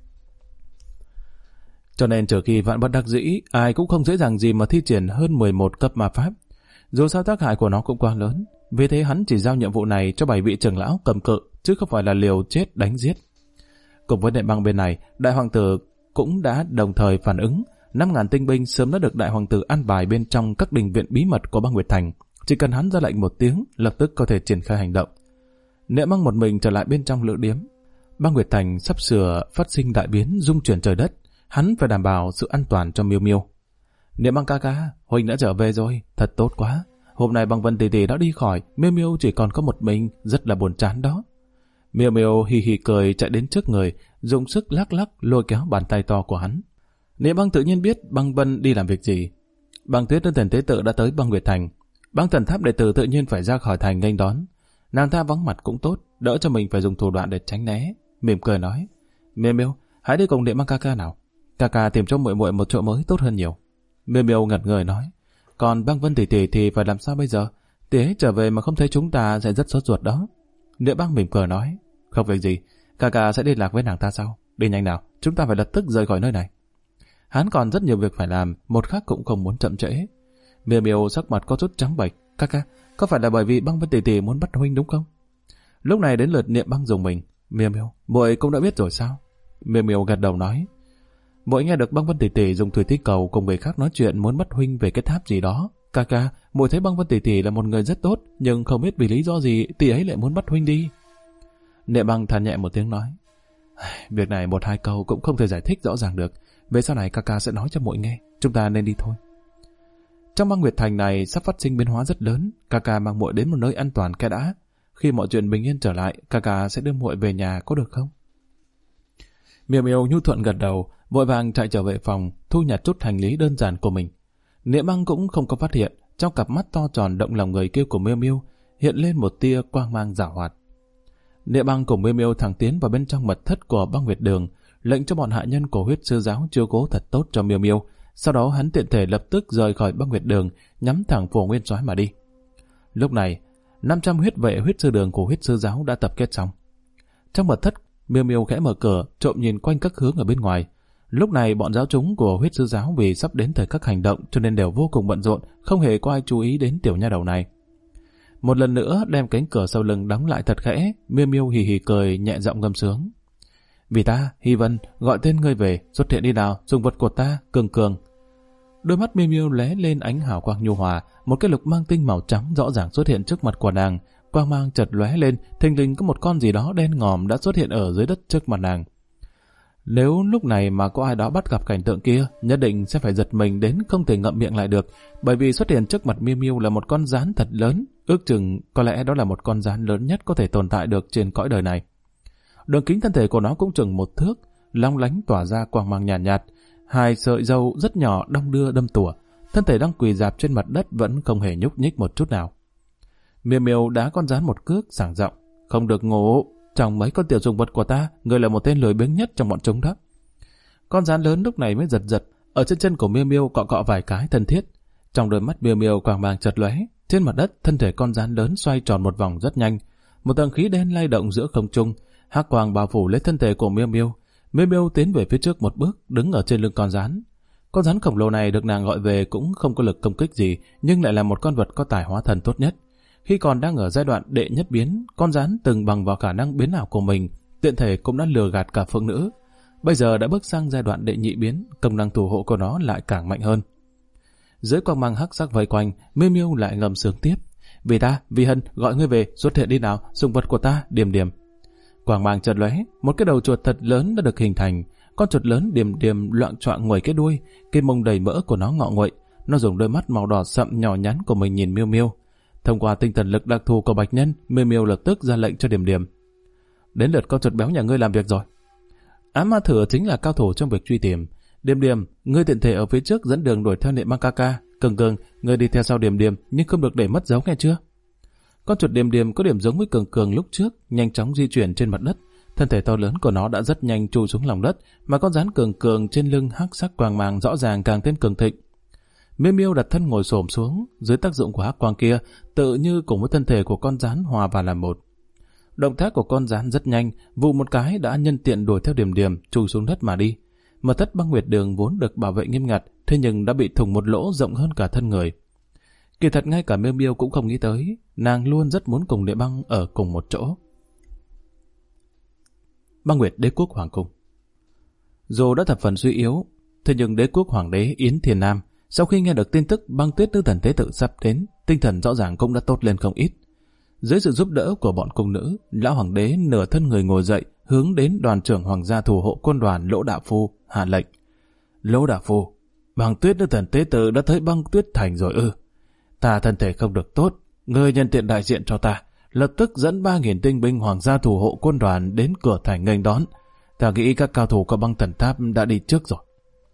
Cho nên trừ khi vạn bất đắc dĩ, ai cũng không dễ dàng gì mà thi triển hơn 11 cấp ma pháp. Dù sao tác hại của nó cũng quá lớn, vì thế hắn chỉ giao nhiệm vụ này cho 7 vị trưởng lão cầm cự, chứ không phải là liều chết đánh giết. Cùng với Nệ Băng bên này, đại hoàng tử cũng đã đồng thời phản ứng. 5.000 tinh binh sớm đã được đại hoàng tử an bài bên trong các đình viện bí mật của băng Nguyệt Thành. Chỉ cần hắn ra lệnh một tiếng, lập tức có thể triển khai hành động. Nệ Băng một mình trở lại bên trong lữ điếm. Băng Nguyệt Thành sắp sửa phát sinh đại biến, rung chuyển trời đất. Hắn phải đảm bảo sự an toàn cho Miêu Miêu. Nệ Băng ca ca, huynh đã trở về rồi, thật tốt quá. Hôm nay Băng Vân tỷ tỷ đã đi khỏi, Miêu Miêu chỉ còn có một mình, rất là buồn chán đó. Miêu Miêu hì hì cười chạy đến trước người, dùng sức lắc lắc lôi kéo bàn tay to của hắn. Nệ Băng tự nhiên biết Băng Vân đi làm việc gì. Băng Tuyết đơn thần tế tự đã tới băng Nguyệt Thành. Băng Thần Tháp đệ tử tự nhiên phải ra khỏi thành nghênh đón. Nàng ta vắng mặt cũng tốt, đỡ cho mình phải dùng thủ đoạn để tránh né. Mỉm cười nói: Miêu Miêu, hãy đi cùng Nệ Băng ca ca nào. Ca ca tìm cho muội muội một chỗ mới tốt hơn nhiều. Miêu Miêu ngẩn người nói: Còn Băng Vân tỷ tỷ thì phải làm sao bây giờ? Tỷ ấy trở về mà không thấy chúng ta sẽ rất sốt ruột đó. Nệ Băng mỉm cười nói: Không việc gì, ca ca sẽ liên lạc với nàng ta sau. Đi nhanh nào, chúng ta phải lập tức rời khỏi nơi này. Hắn còn rất nhiều việc phải làm, một khắc cũng không muốn chậm trễ. Miêu Miêu sắc mặt có chút trắng bệch. Ca ca, có phải là bởi vì Băng Vân tỷ tỷ muốn bắt huynh đúng không? Lúc này đến lượt Niệm Băng dùng mình. Miêu Miêu, muội cũng đã biết rồi sao? Miêu Miêu gật đầu nói: Muội nghe được Băng Vân tỷ tỷ dùng thủy tích cầu cùng người khác nói chuyện muốn bắt huynh về cái tháp gì đó. Ca ca, muội thấy Băng Vân tỷ tỷ là một người rất tốt, nhưng không biết vì lý do gì tỷ ấy lại muốn bắt huynh đi. Niệm Băng than nhẹ một tiếng nói: Việc này 1-2 câu cũng không thể giải thích rõ ràng được. Về sau này ca ca sẽ nói cho muội nghe. Chúng ta nên đi thôi. Trong băng Nguyệt Thành này sắp phát sinh biến hóa rất lớn. Ca ca mang muội đến một nơi an toàn cái đã. Khi mọi chuyện bình yên trở lại, ca ca sẽ đưa muội về nhà, có được không? Miêu Miêu nhu thuận gật đầu, vội vàng chạy trở về phòng, thu nhặt chút hành lý đơn giản của mình. Niệm Băng cũng không có phát hiện, trong cặp mắt to tròn động lòng người kia của Miêu Miêu hiện lên một tia quang mang giảo hoạt. Niệm Băng cùng Miêu Miêu thẳng tiến vào bên trong mật thất của băng Nguyệt Đường, lệnh cho bọn hạ nhân của huyết sư giáo chiếu cố thật tốt cho Miêu Miêu. Sau đó hắn tiện thể lập tức rời khỏi băng Nguyệt Đường, nhắm thẳng Phổ Nguyên Soái mà đi. Lúc này, 500 huyết vệ huyết sư đường của huyết sư giáo đã tập kết xong. Trong mật thất, Miêu Miêu khẽ mở cửa, trộm nhìn quanh các hướng ở bên ngoài. Lúc này bọn giáo chúng của huyết sư giáo vì sắp đến thời khắc hành động cho nên đều vô cùng bận rộn, không hề có ai chú ý đến tiểu nha đầu này. Một lần nữa đem cánh cửa sau lưng đóng lại thật khẽ, Miêu Miêu hì hì cười nhẹ giọng ngâm sướng. Vì ta, Hy Vân, gọi tên ngươi về, xuất hiện đi nào, dùng vật của ta, Cường Cường. Đôi mắt Miêu Miêu lóe lên ánh hào quang nhu hòa, một cái lục mang tinh màu trắng rõ ràng xuất hiện trước mặt của nàng. Quang mang chợt lóe lên, thình lình có một con gì đó đen ngòm đã xuất hiện ở dưới đất trước mặt nàng. Nếu lúc này mà có ai đó bắt gặp cảnh tượng kia, nhất định sẽ phải giật mình đến không thể ngậm miệng lại được, bởi vì xuất hiện trước mặt Miêu Miêu là một con gián thật lớn, ước chừng có lẽ đó là một con gián lớn nhất có thể tồn tại được trên cõi đời này. Đường kính thân thể của nó cũng chừng 1 thước, long lánh tỏa ra quang mang nhàn nhạt, hai sợi râu rất nhỏ đong đưa đâm tủa, thân thể đang quỳ rạp trên mặt đất vẫn không hề nhúc nhích một chút nào. Miêu Miêu đá con gián một cước, sảng giọng: Không được ngủ, trong mấy con tiểu sùng vật của ta, ngươi là một tên lười biếng nhất trong bọn chúng đó. Con gián lớn lúc này mới giật giật, ở trên chân của Miêu Miêu cọ cọ vài cái thân thiết. Trong đôi mắt Miêu Miêu quang mang chợt lóe, trên mặt đất thân thể con gián lớn xoay tròn một vòng rất nhanh, một tầng khí đen lay động giữa không trung, hắc quang bao phủ lấy thân thể của Miêu Miêu. Miêu Miêu tiến về phía trước một bước, đứng ở trên lưng con gián. Con rắn khổng lồ này được nàng gọi về cũng không có lực công kích gì, nhưng lại là một con vật có tài hóa thần tốt nhất. Khi còn đang ở giai đoạn đệ nhất biến, con rắn từng bằng vào khả năng biến ảo của mình, tiện thể cũng đã lừa gạt cả phương nữ. Bây giờ đã bước sang giai đoạn đệ nhị biến, công năng thủ hộ của nó lại càng mạnh hơn. Dưới quang mang hắc sắc vây quanh, Miêu Miêu lại ngầm sướng tiếp: Vì ta, vì Hân, gọi ngươi về, xuất hiện đi nào, sùng vật của ta, Điềm Điềm. Quang mang chợt lóe, một cái đầu chuột thật lớn đã được hình thành. Con chuột lớn Điềm Điềm loạng choạng nguẩy cái đuôi, cái mông đầy mỡ của nó ngọ nguậy. Nó dùng đôi mắt màu đỏ sậm nhỏ nhắn của mình nhìn Miêu Miêu. Thông qua tinh thần lực đặc thù của Bạch Nhân, Miêu Miêu lập tức ra lệnh cho Điềm Điềm: Đến lượt con chuột béo nhà ngươi làm việc rồi. Ám Ma Thừa chính là cao thủ trong việc truy tìm. Điềm Điềm, ngươi tiện thể ở phía trước dẫn đường đuổi theo Niệm Băng ca ca. Cường Cường, ngươi đi theo sau Điềm Điềm nhưng không được để mất dấu nghe chưa? Con chuột Điềm Điềm có điểm giống với Cường Cường lúc trước, nhanh chóng di chuyển trên mặt đất. Thân thể to lớn của nó đã rất nhanh chui xuống lòng đất, mà con rắn Cường Cường trên lưng hắc sắc quang mang rõ ràng càng thêm cường thịnh. Miêu Miêu đặt thân ngồi xổm xuống, dưới tác dụng của hắc quang kia, tự như cùng với thân thể của con rắn hòa vào làm một. Động tác của con rắn rất nhanh, vụ một cái đã nhân tiện đuổi theo Điềm Điềm, chui xuống đất mà đi. Mật thất băng nguyệt đường vốn được bảo vệ nghiêm ngặt, thế nhưng đã bị thủng một lỗ rộng hơn cả thân người. Kỳ thật ngay cả Miêu Miêu cũng không nghĩ tới, nàng luôn rất muốn cùng Địa Băng ở cùng một chỗ. Băng Nguyệt Đế quốc Hoàng cung. Dù đã thập phần suy yếu, thế nhưng Đế quốc Hoàng đế Yến Thiên Nam sau khi nghe được tin tức Băng Tuyết Nữ Thần Tế Tự sắp đến, tinh thần rõ ràng cũng đã tốt lên không ít. Dưới sự giúp đỡ của bọn cung nữ, lão hoàng đế nửa thân người ngồi dậy, hướng đến đoàn trưởng hoàng gia thủ hộ quân đoàn Lỗ Đạo Phu hạ lệnh. Lỗ Đạo Phu, Băng Tuyết Nữ Thần Tế Tự đã tới Băng Tuyết Thành rồi ư? Ta thân thể không được tốt, ngươi nhân tiện đại diện cho ta, lập tức dẫn 3.000 tinh binh hoàng gia thủ hộ quân đoàn đến cửa thành nghênh đón. Ta nghĩ các cao thủ của Băng Thần Tháp đã đi trước rồi.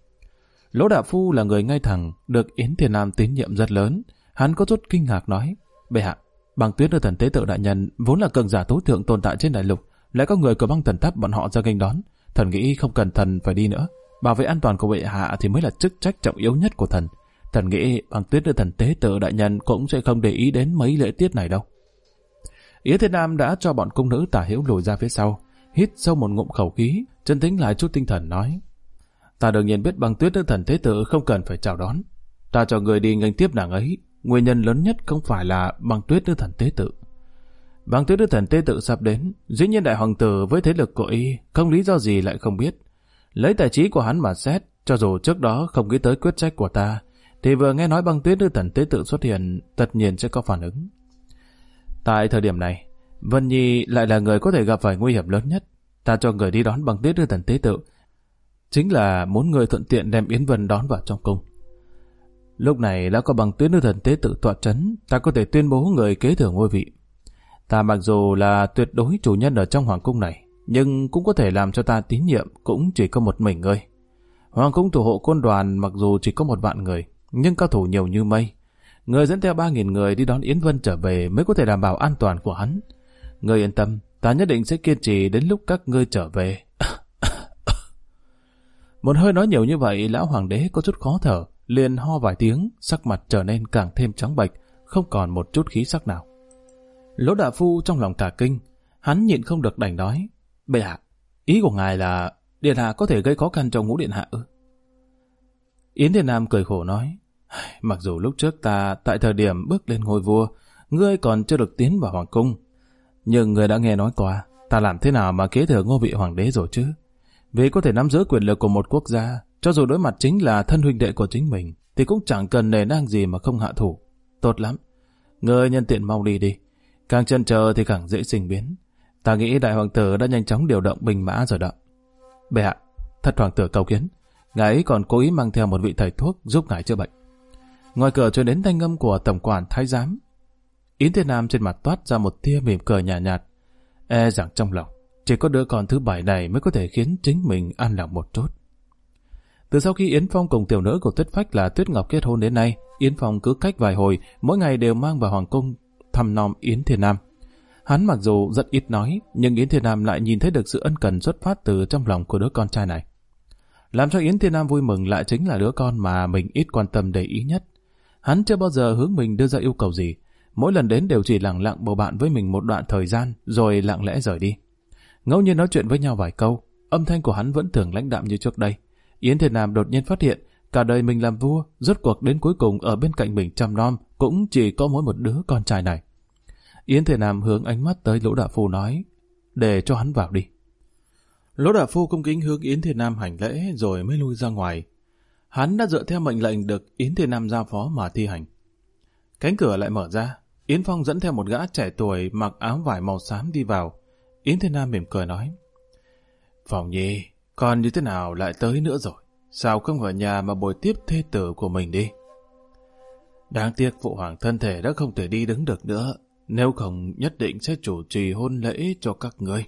Lỗ Đạo Phu là người ngay thẳng, được Yến Thiên Nam tín nhiệm rất lớn. Hắn có chút kinh ngạc nói, bệ hạ, Băng Tuyết Nữ Thần Tế Tự đại nhân vốn là cường giả tối thượng tồn tại trên đại lục, lại có người của Băng Thần Tháp bọn họ ra nghênh đón. Thần nghĩ không cần thần phải đi nữa, bảo vệ an toàn của bệ hạ thì mới là chức trách trọng yếu nhất của thần. Thần nghĩ Băng Tuyết Nữ Thần Tế Tự đại nhân cũng sẽ không để ý đến mấy lễ tiết này đâu. Yến Thiên Nam đã cho bọn cung nữ tả hữu lùi ra phía sau, hít sâu một ngụm khẩu khí, trấn tĩnh lại chút tinh thần nói, ta đương nhiên biết Băng Tuyết Nữ Thần Tế Tự không cần phải chào đón, ta cho người đi nghênh tiếp nàng ấy. Nguyên nhân lớn nhất không phải là Băng Tuyết Nữ Thần Tế Tự. Băng Tuyết Nữ Thần Tế Tự sắp đến, dĩ nhiên đại hoàng tử với thế lực của y không lý do gì lại không biết. Lấy tài trí của hắn mà xét, cho dù trước đó không nghĩ tới quyết trách của ta, thì vừa nghe nói Băng Tuyết Nữ Thần Tế Tự xuất hiện, tất nhiên sẽ có phản ứng. Tại thời điểm này, Vân Nhi lại là người có thể gặp phải nguy hiểm lớn nhất. Ta cho người đi đón Băng Tuyết Nữ Thần Tế Tự, chính là muốn người thuận tiện đem Yến Vân đón vào trong cung. Lúc này đã có Băng Tuyết Nữ Thần Tế Tự tọa trấn, ta có thể tuyên bố người kế thừa ngôi vị. Ta mặc dù là tuyệt đối chủ nhân ở trong hoàng cung này, nhưng cũng có thể làm cho ta tín nhiệm cũng chỉ có một mình ngươi. Hoàng cung thủ hộ quân đoàn mặc dù chỉ có 1 vạn người, nhưng cao thủ nhiều như mây. Người dẫn theo 3.000 người đi đón Yến Vân trở về mới có thể đảm bảo an toàn của hắn. Ngươi yên tâm, ta nhất định sẽ kiên trì đến lúc các ngươi trở về. Một hơi nói nhiều như vậy, lão hoàng đế có chút khó thở, liền ho vài tiếng, sắc mặt trở nên càng thêm trắng bệch, không còn một chút khí sắc nào. Lỗ Đạo Phu trong lòng cả kinh, hắn nhịn không được đành nói, bệ hạ, ý của ngài là điện hạ có thể gây khó khăn cho Ngũ điện hạ ư? Yến Thiên Nam cười khổ nói, mặc dù lúc trước ta tại thời điểm bước lên ngôi vua, ngươi còn chưa được tiến vào hoàng cung, nhưng ngươi đã nghe nói qua, ta làm thế nào mà kế thừa ngôi vị hoàng đế rồi chứ? Vì có thể nắm giữ quyền lực của một quốc gia, cho dù đối mặt chính là thân huynh đệ của chính mình, thì cũng chẳng cần nề nang gì mà không hạ thủ. Tốt lắm, ngươi nhân tiện mau đi đi, càng chần chờ thì càng dễ sinh biến. Ta nghĩ đại hoàng tử đã nhanh chóng điều động binh mã rồi đó. Bệ hạ, thất hoàng tử cầu kiến, ngài ấy còn cố ý mang theo một vị thầy thuốc giúp ngài chữa bệnh. Ngoài cửa truyền đến thanh âm của tổng quản thái giám. Yến Thiên Nam trên mặt toát ra một tia mỉm cười nhạt nhạt, e rằng trong lòng chỉ có đứa con thứ 7 này mới có thể khiến chính mình an lòng một chút. Từ sau khi Yến Phong cùng tiểu nữ của Tuyết Phách là Tuyết Ngọc kết hôn đến nay, Yến Phong cứ cách vài hồi, mỗi ngày đều mang vào hoàng cung thăm nom Yến Thiên Nam. Hắn mặc dù rất ít nói, nhưng Yến Thiên Nam lại nhìn thấy được sự ân cần xuất phát từ trong lòng của đứa con trai này. Làm cho Yến Thiên Nam vui mừng lại chính là đứa con mà mình ít quan tâm để ý nhất. Hắn chưa bao giờ hướng mình đưa ra yêu cầu gì, mỗi lần đến đều chỉ lặng lặng bầu bạn với mình một đoạn thời gian rồi lặng lẽ rời đi. Ngẫu nhiên nói chuyện với nhau vài câu, âm thanh của hắn vẫn thường lãnh đạm như trước đây. Yến Thiên Nam đột nhiên phát hiện, cả đời mình làm vua, rốt cuộc đến cuối cùng ở bên cạnh mình chăm nom cũng chỉ có mỗi một đứa con trai này. Yến Thiên Nam hướng ánh mắt tới Lỗ Đạo Phu nói, để cho hắn vào đi. Lỗ Đạo Phu cung kính hướng Yến Thiên Nam hành lễ rồi mới lui ra ngoài. Hắn đã dựa theo mệnh lệnh được Yến Thiên Nam giao phó mà thi hành. Cánh cửa lại mở ra, Yến Phong dẫn theo một gã trẻ tuổi mặc áo vải màu xám đi vào. Yến Thiên Nam mỉm cười nói, Phong Nhi, con như thế nào lại tới nữa rồi? Sao không ở nhà mà bồi tiếp thê tử của mình đi? Đáng tiếc phụ hoàng thân thể đã không thể đi đứng được nữa, nếu không nhất định sẽ chủ trì hôn lễ cho các ngươi.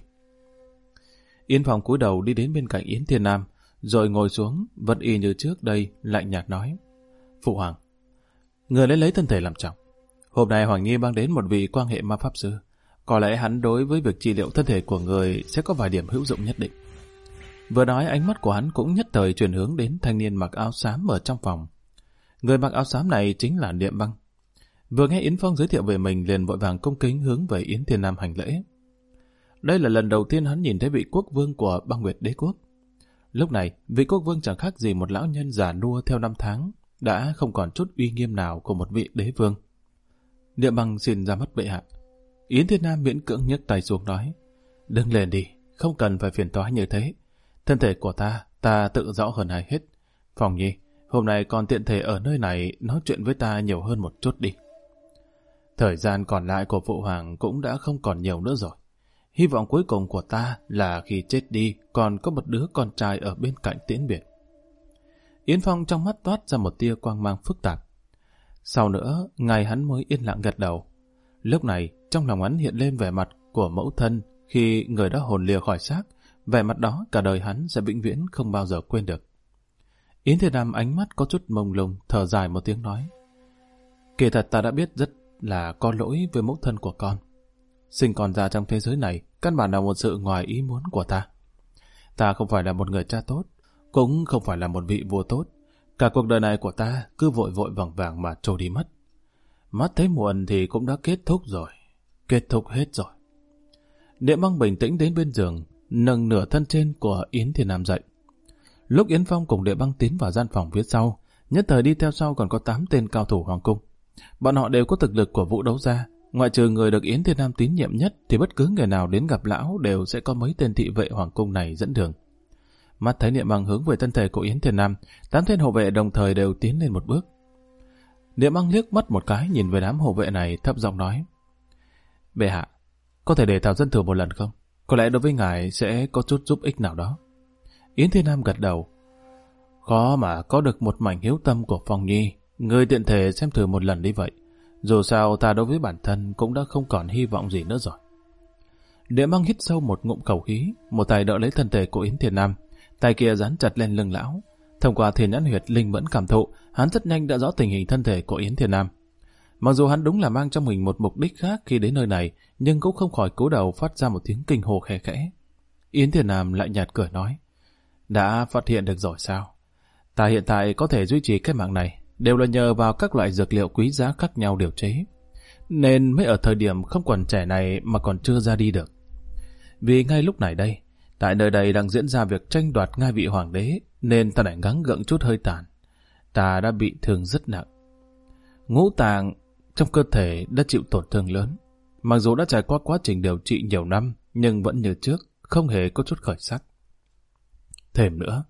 Yến Phong cúi đầu đi đến bên cạnh Yến Thiên Nam, rồi ngồi xuống, vẫn y như trước đây, lạnh nhạt nói, phụ hoàng, người lấy thân thể làm trọng. Hôm nay Hoàng Nhi mang đến một vị quan hệ ma pháp sư, có lẽ hắn đối với việc trị liệu thân thể của người sẽ có vài điểm hữu dụng nhất định. Vừa nói ánh mắt của hắn cũng nhất thời chuyển hướng đến thanh niên mặc áo xám ở trong phòng. Người mặc áo xám này chính là Niệm Băng. Vừa nghe Yến Phong giới thiệu về mình liền vội vàng cung kính hướng về Yến Thiên Nam hành lễ. Đây là lần đầu tiên hắn nhìn thấy vị quốc vương của Băng Nguyệt Đế Quốc. Lúc này, vị quốc vương chẳng khác gì một lão nhân già nua theo năm tháng, đã không còn chút uy nghiêm nào của một vị đế vương. Niệm Băng xin ra mắt bệ hạ. Yến Thiên Nam miễn cưỡng nhấc tay xuống nói, đừng lên đi, không cần phải phiền toái như thế. Thân thể của ta tự rõ hơn ai hết. Phong Nhi, hôm nay còn tiện thể ở nơi này nói chuyện với ta nhiều hơn một chút đi. Thời gian còn lại của Phụ Hoàng cũng đã không còn nhiều nữa rồi. Hy vọng cuối cùng của ta là khi chết đi còn có một đứa con trai ở bên cạnh tiễn biệt. Yến Phong trong mắt toát ra một tia quang mang phức tạp. Sau nữa, ngài hắn mới yên lặng gật đầu. Lúc này, trong lòng hắn hiện lên vẻ mặt của mẫu thân khi người đã hồn lìa khỏi xác. Vẻ mặt đó cả đời hắn sẽ vĩnh viễn không bao giờ quên được. Yến Thiên Nam ánh mắt có chút mông lung, thở dài một tiếng nói, kỳ thật ta đã biết rất là có lỗi với mẫu thân của con. Sinh con ra trong thế giới này căn bản là một sự ngoài ý muốn của ta. Ta không phải là một người cha tốt, cũng không phải là một vị vua tốt. Cả cuộc đời này của ta cứ vội vội vàng vàng mà trôi đi mất. Mắt thấy muộn thì cũng đã kết thúc rồi. Kết thúc hết rồi. Niệm Băng bình tĩnh đến bên giường, nâng nửa thân trên của Yến Thiên Nam dậy. Lúc Yến Phong cùng Niệm Băng tiến vào gian phòng phía sau, nhất thời đi theo sau còn có 8 tên cao thủ hoàng cung. Bọn họ đều có thực lực của Vũ Đấu Gia. Ngoại trừ người được Yến Thiên Nam tín nhiệm nhất thì bất cứ người nào đến gặp lão đều sẽ có mấy tên thị vệ hoàng cung này dẫn đường. Mắt thấy Niệm Băng hướng về thân thể của Yến Thiên Nam, 8 tên hộ vệ đồng thời đều tiến lên một bước. Niệm Băng liếc mắt một cái nhìn về đám hộ vệ này, thấp giọng nói, bệ hạ, có thể để Tào Dân thử một lần không? Có lẽ đối với ngài sẽ có chút giúp ích nào đó. Yến Thiên Nam gật đầu. Khó mà có được một mảnh hiếu tâm của Phong Nhi, người tiện thể xem thử một lần đi vậy. Dù sao ta đối với bản thân cũng đã không còn hy vọng gì nữa rồi. Niệm Băng hít sâu một ngụm khẩu khí, một tay đỡ lấy thân thể của Yến Thiên Nam, tay kia dán chặt lên lưng lão. Thông qua Thiên Nhãn Huyệt linh mẫn cảm thụ, hắn rất nhanh đã rõ tình hình thân thể của Yến Thiên Nam. Mặc dù hắn đúng là mang trong mình một mục đích khác khi đến nơi này, nhưng cũng không khỏi cúi đầu phát ra một tiếng kinh hô khẽ khẽ. Yến Thiên Nam lại nhạt cười nói, đã phát hiện được rồi sao? Ta hiện tại có thể duy trì cái mạng này đều là nhờ vào các loại dược liệu quý giá khác nhau điều chế, nên mới ở thời điểm không còn trẻ này mà còn chưa ra đi được. Vì ngay lúc này đây, tại nơi đây đang diễn ra việc tranh đoạt ngai vị hoàng đế, nên ta lại gắng gượng chút hơi tàn. Ta đã bị thương rất nặng. Ngũ tạng trong cơ thể đã chịu tổn thương lớn. Mặc dù đã trải qua quá trình điều trị nhiều năm, nhưng vẫn như trước, không hề có chút khởi sắc. Thêm nữa,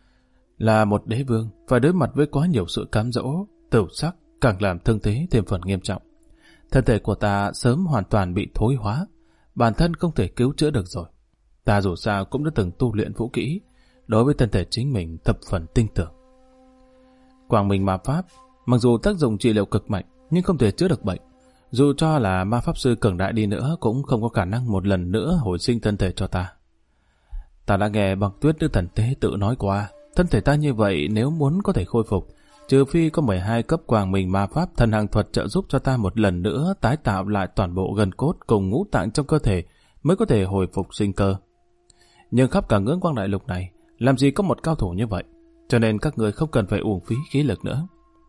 là một đế vương phải đối mặt với quá nhiều sự cám dỗ, tửu sắc, càng làm thương thế thêm phần nghiêm trọng. Thân thể của ta sớm hoàn toàn bị thối hóa, bản thân không thể cứu chữa được rồi. Ta dù sao cũng đã từng tu luyện vũ kỹ, đối với thân thể chính mình thập phần tin tưởng. Quang Minh ma pháp, mặc dù tác dụng trị liệu cực mạnh, nhưng không thể chữa được bệnh. Dù cho là ma pháp sư cường đại đi nữa cũng không có khả năng một lần nữa hồi sinh thân thể cho ta. Ta đã nghe Băng Tuyết Nữ Thần Tế tự nói qua, thân thể ta như vậy nếu muốn có thể khôi phục, trừ phi có 12 cấp Quang Minh ma pháp thần hàng thuật trợ giúp cho ta một lần nữa tái tạo lại toàn bộ gân cốt cùng ngũ tạng trong cơ thể mới có thể hồi phục sinh cơ. Nhưng khắp cả ngưỡng quang đại lục này, làm gì có một cao thủ như vậy, cho nên các người không cần phải uổng phí khí lực nữa.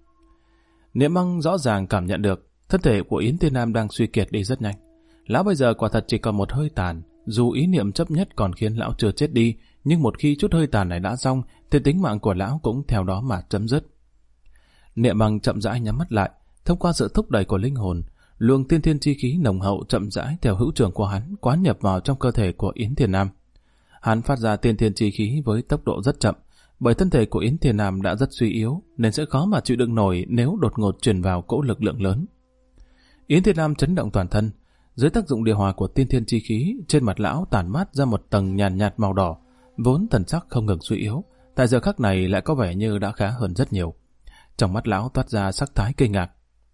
Niệm Băng rõ ràng cảm nhận được thân thể của Yến Thiên Nam đang suy kiệt đi rất nhanh. Lão bây giờ quả thật chỉ còn một hơi tàn, dù ý niệm chấp nhất còn khiến lão chưa chết đi, nhưng một khi chút hơi tàn này đã xong, thì tính mạng của lão cũng theo đó mà chấm dứt. Niệm Băng chậm rãi nhắm mắt lại, thông qua sự thúc đẩy của linh hồn, luồng tiên thiên chi khí nồng hậu chậm rãi theo hữu trường của hắn quán nhập vào trong cơ thể của Yến Thiên Nam. Hắn phát ra tiên thiên chi khí với tốc độ rất chậm, bởi thân thể của Yến Thiên Nam đã rất suy yếu, nên sẽ khó mà chịu đựng nổi nếu đột ngột truyền vào cỗ lực lượng lớn. Yến Thiên Nam chấn động toàn thân, dưới tác dụng điều hòa của tiên thiên chi khí, trên mặt lão tản mát ra một tầng nhàn nhạt màu đỏ, vốn thần sắc không ngừng suy yếu, tại giờ khắc này lại có vẻ như đã khá hơn rất nhiều. Trong mắt lão toát ra sắc thái kinh ngạc.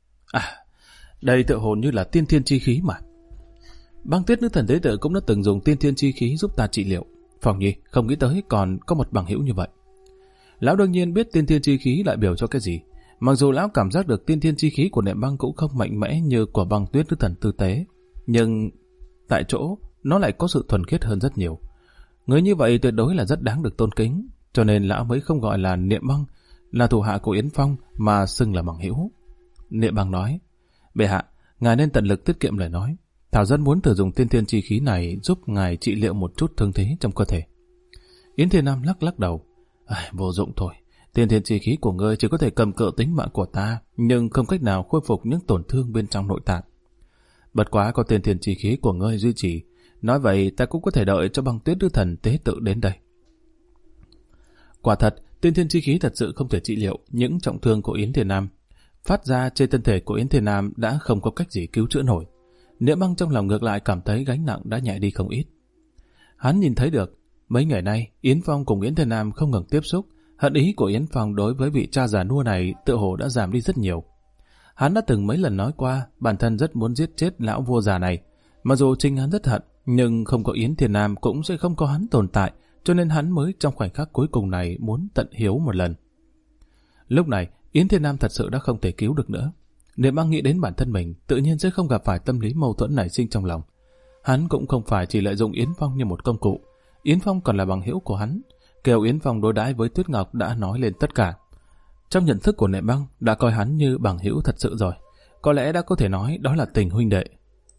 Đây tựa hồ như là tiên thiên chi khí mà. Băng Tuyết Nữ Thần Tế Tự cũng đã từng dùng tiên thiên chi khí giúp ta trị liệu. Phong Nhi không nghĩ tới còn có một bằng hữu như vậy. Lão đương nhiên biết tiên thiên chi khí đại biểu cho cái gì. Mặc dù lão cảm giác được tiên thiên chi khí của Niệm Băng cũng không mạnh mẽ như của Băng Tuyết Nữ Thần Tư Tế, nhưng tại chỗ nó lại có sự thuần khiết hơn rất nhiều. Người như vậy tuyệt đối là rất đáng được tôn kính, cho nên lão mới không gọi là Niệm Băng là thủ hạ của Yến Phong mà xưng là bằng hữu. Niệm Băng nói, bệ hạ, ngài nên tận lực tiết kiệm lời nói. Thảo dân muốn thử dùng tiên thiên chi khí này giúp ngài trị liệu một chút thương thế trong cơ thể. Yến Thiên Nam lắc lắc đầu, vô dụng thôi. Tiên thiên chi khí của ngươi chỉ có thể cầm cự tính mạng của ta, nhưng không cách nào khôi phục những tổn thương bên trong nội tạng. Bất quá có tiên thiên chi khí của ngươi duy trì, nói vậy ta cũng có thể đợi cho Băng Tuyết Nữ Thần tế tự đến đây. Quả thật, tiên thiên chi khí thật sự không thể trị liệu những trọng thương của Yến Thiên Nam. Phát ra trên thân thể của Yến Thiên Nam đã không có cách gì cứu chữa nổi. Niệm Băng trong lòng ngược lại cảm thấy gánh nặng đã nhẹ đi không ít. Hắn nhìn thấy được, mấy ngày nay Yến Phong cùng Yến Thiên Nam không ngừng tiếp xúc, hận ý của Yến Phong đối với vị cha già nua này tựa hồ đã giảm đi rất nhiều. Hắn đã từng mấy lần nói qua bản thân rất muốn giết chết lão vua già này. Mặc dù chính hắn rất hận, nhưng không có Yến Thiên Nam cũng sẽ không có hắn tồn tại, cho nên hắn mới trong khoảnh khắc cuối cùng này muốn tận hiếu một lần. Lúc này, Yến Thiên Nam thật sự đã không thể cứu được nữa. Niệm Băng nghĩ đến bản thân mình, tự nhiên sẽ không gặp phải tâm lý mâu thuẫn nảy sinh trong lòng. Hắn cũng không phải chỉ lợi dụng Yến Phong như một công cụ. Yến Phong còn là bằng hữu của hắn. Kêu Yến Phong đối đãi với Tuyết Ngọc đã nói lên tất cả. Trong nhận thức của Niệm Băng đã coi hắn như bằng hữu thật sự rồi. Có lẽ đã có thể nói đó là tình huynh đệ.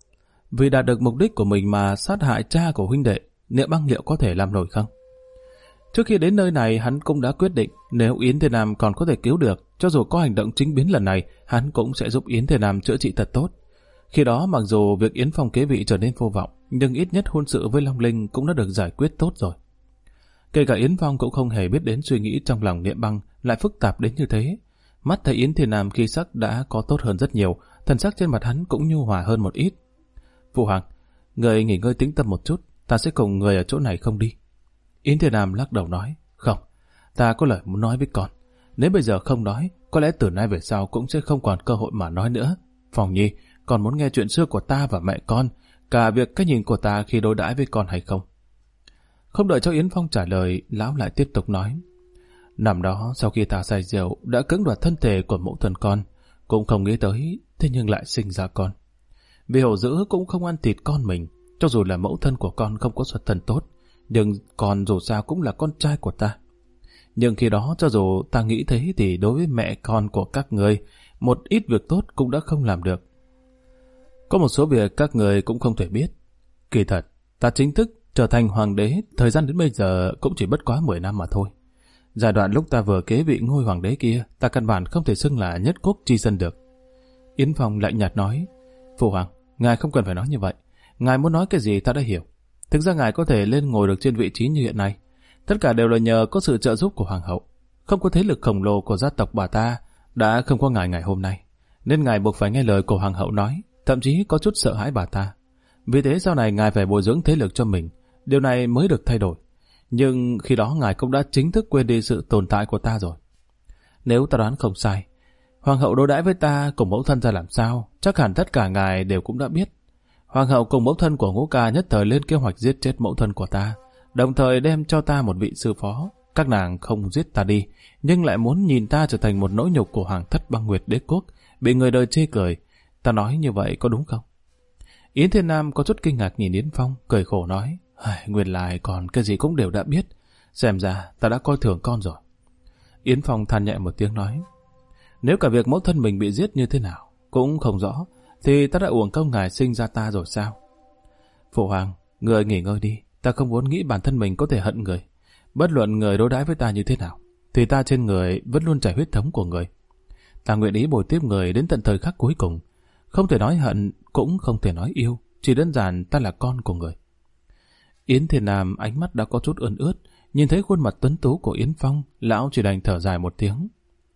Vì đạt được mục đích của mình mà sát hại cha của huynh đệ, Niệm Băng liệu có thể làm nổi không? Trước khi đến nơi này, hắn cũng đã quyết định nếu Yến Thiên Nam còn có thể cứu được, cho dù có hành động chính biến lần này, hắn cũng sẽ giúp Yến Thiên Nam chữa trị thật tốt. Khi đó mặc dù việc Yến Phong kế vị trở nên vô vọng, nhưng ít nhất hôn sự với Long Linh cũng đã được giải quyết tốt rồi. Kể cả Yến Phong cũng không hề biết đến suy nghĩ trong lòng Niệm Băng lại phức tạp đến như thế. Mắt thấy Yến Thiên Nam khi sắc đã có tốt hơn rất nhiều, thần sắc trên mặt hắn cũng nhu hòa hơn một ít. Phụ hoàng, người nghỉ ngơi tĩnh tâm một chút, ta sẽ cùng người ở chỗ này không đi. Yến Thiên Nam lắc đầu nói, không, ta có lời muốn nói với con. Nếu bây giờ không nói, có lẽ từ nay về sau cũng sẽ không còn cơ hội mà nói nữa. Phong Nhi, con muốn nghe chuyện xưa của ta và mẹ con, cả việc cách nhìn của ta khi đối đãi với con hay không? Không đợi cho Yến Phong trả lời, lão lại tiếp tục nói, năm đó sau khi ta say rượu đã cưỡng đoạt thân thể của mẫu thân con, cũng không nghĩ tới, thế nhưng lại sinh ra con. Vì hổ dữ cũng không ăn thịt con mình, cho dù là mẫu thân của con không có xuất thân tốt, nhưng con dù sao cũng là con trai của ta. Nhưng khi đó cho dù ta nghĩ thế thì đối với mẹ con của các người, một ít việc tốt cũng đã không làm được. Có một số việc các người cũng không thể biết. Kỳ thật, ta chính thức trở thành hoàng đế, thời gian đến bây giờ cũng chỉ bất quá 10 năm mà thôi. Giai đoạn lúc ta vừa kế vị ngôi hoàng đế kia, ta căn bản không thể xưng là nhất quốc chi dân được. Yến Phong lạnh nhạt nói, Phụ hoàng, ngài không cần phải nói như vậy. Ngài muốn nói cái gì ta đã hiểu. Thực ra ngài có thể lên ngồi được trên vị trí như hiện nay, tất cả đều là nhờ có sự trợ giúp của hoàng hậu. Không có thế lực khổng lồ của gia tộc bà ta đã không có ngài ngày hôm nay, nên ngài buộc phải nghe lời của hoàng hậu nói, thậm chí có chút sợ hãi bà ta. Vì thế sau này ngài phải bồi dưỡng thế lực cho mình, điều này mới được thay đổi. Nhưng khi đó ngài cũng đã chính thức quên đi sự tồn tại của ta rồi. Nếu ta đoán không sai, hoàng hậu đối đãi với ta cùng mẫu thân ra làm sao, chắc hẳn tất cả ngài đều cũng đã biết. Hoàng hậu cùng mẫu thân của Ngũ Ca nhất thời lên kế hoạch giết chết mẫu thân của ta, đồng thời đem cho ta một vị sư phó. Các nàng không giết ta đi, nhưng lại muốn nhìn ta trở thành một nỗi nhục của Hoàng thất Băng Nguyệt đế quốc, bị người đời chê cười. Ta nói như vậy có đúng không? Yến Thiên Nam có chút kinh ngạc nhìn Yến Phong, cười khổ nói, nguyên lai còn cái gì cũng đều đã biết, xem ra ta đã coi thường con rồi. Yến Phong than nhẹ một tiếng nói, nếu cả việc mẫu thân mình bị giết như thế nào cũng không rõ, thì ta đã uổng công ngài sinh ra ta rồi sao? Phụ hoàng, người nghỉ ngơi đi, ta không muốn nghĩ bản thân mình có thể hận người. Bất luận người đối đãi với ta như thế nào, thì ta trên người vẫn luôn chảy huyết thống của người. Ta nguyện ý bồi tiếp người đến tận thời khắc cuối cùng. Không thể nói hận, cũng không thể nói yêu, chỉ đơn giản ta là con của người. Yến Thiên Nam ánh mắt đã có chút ươn ướt, nhìn thấy khuôn mặt tuấn tú của Yến Phong, lão chỉ đành thở dài một tiếng.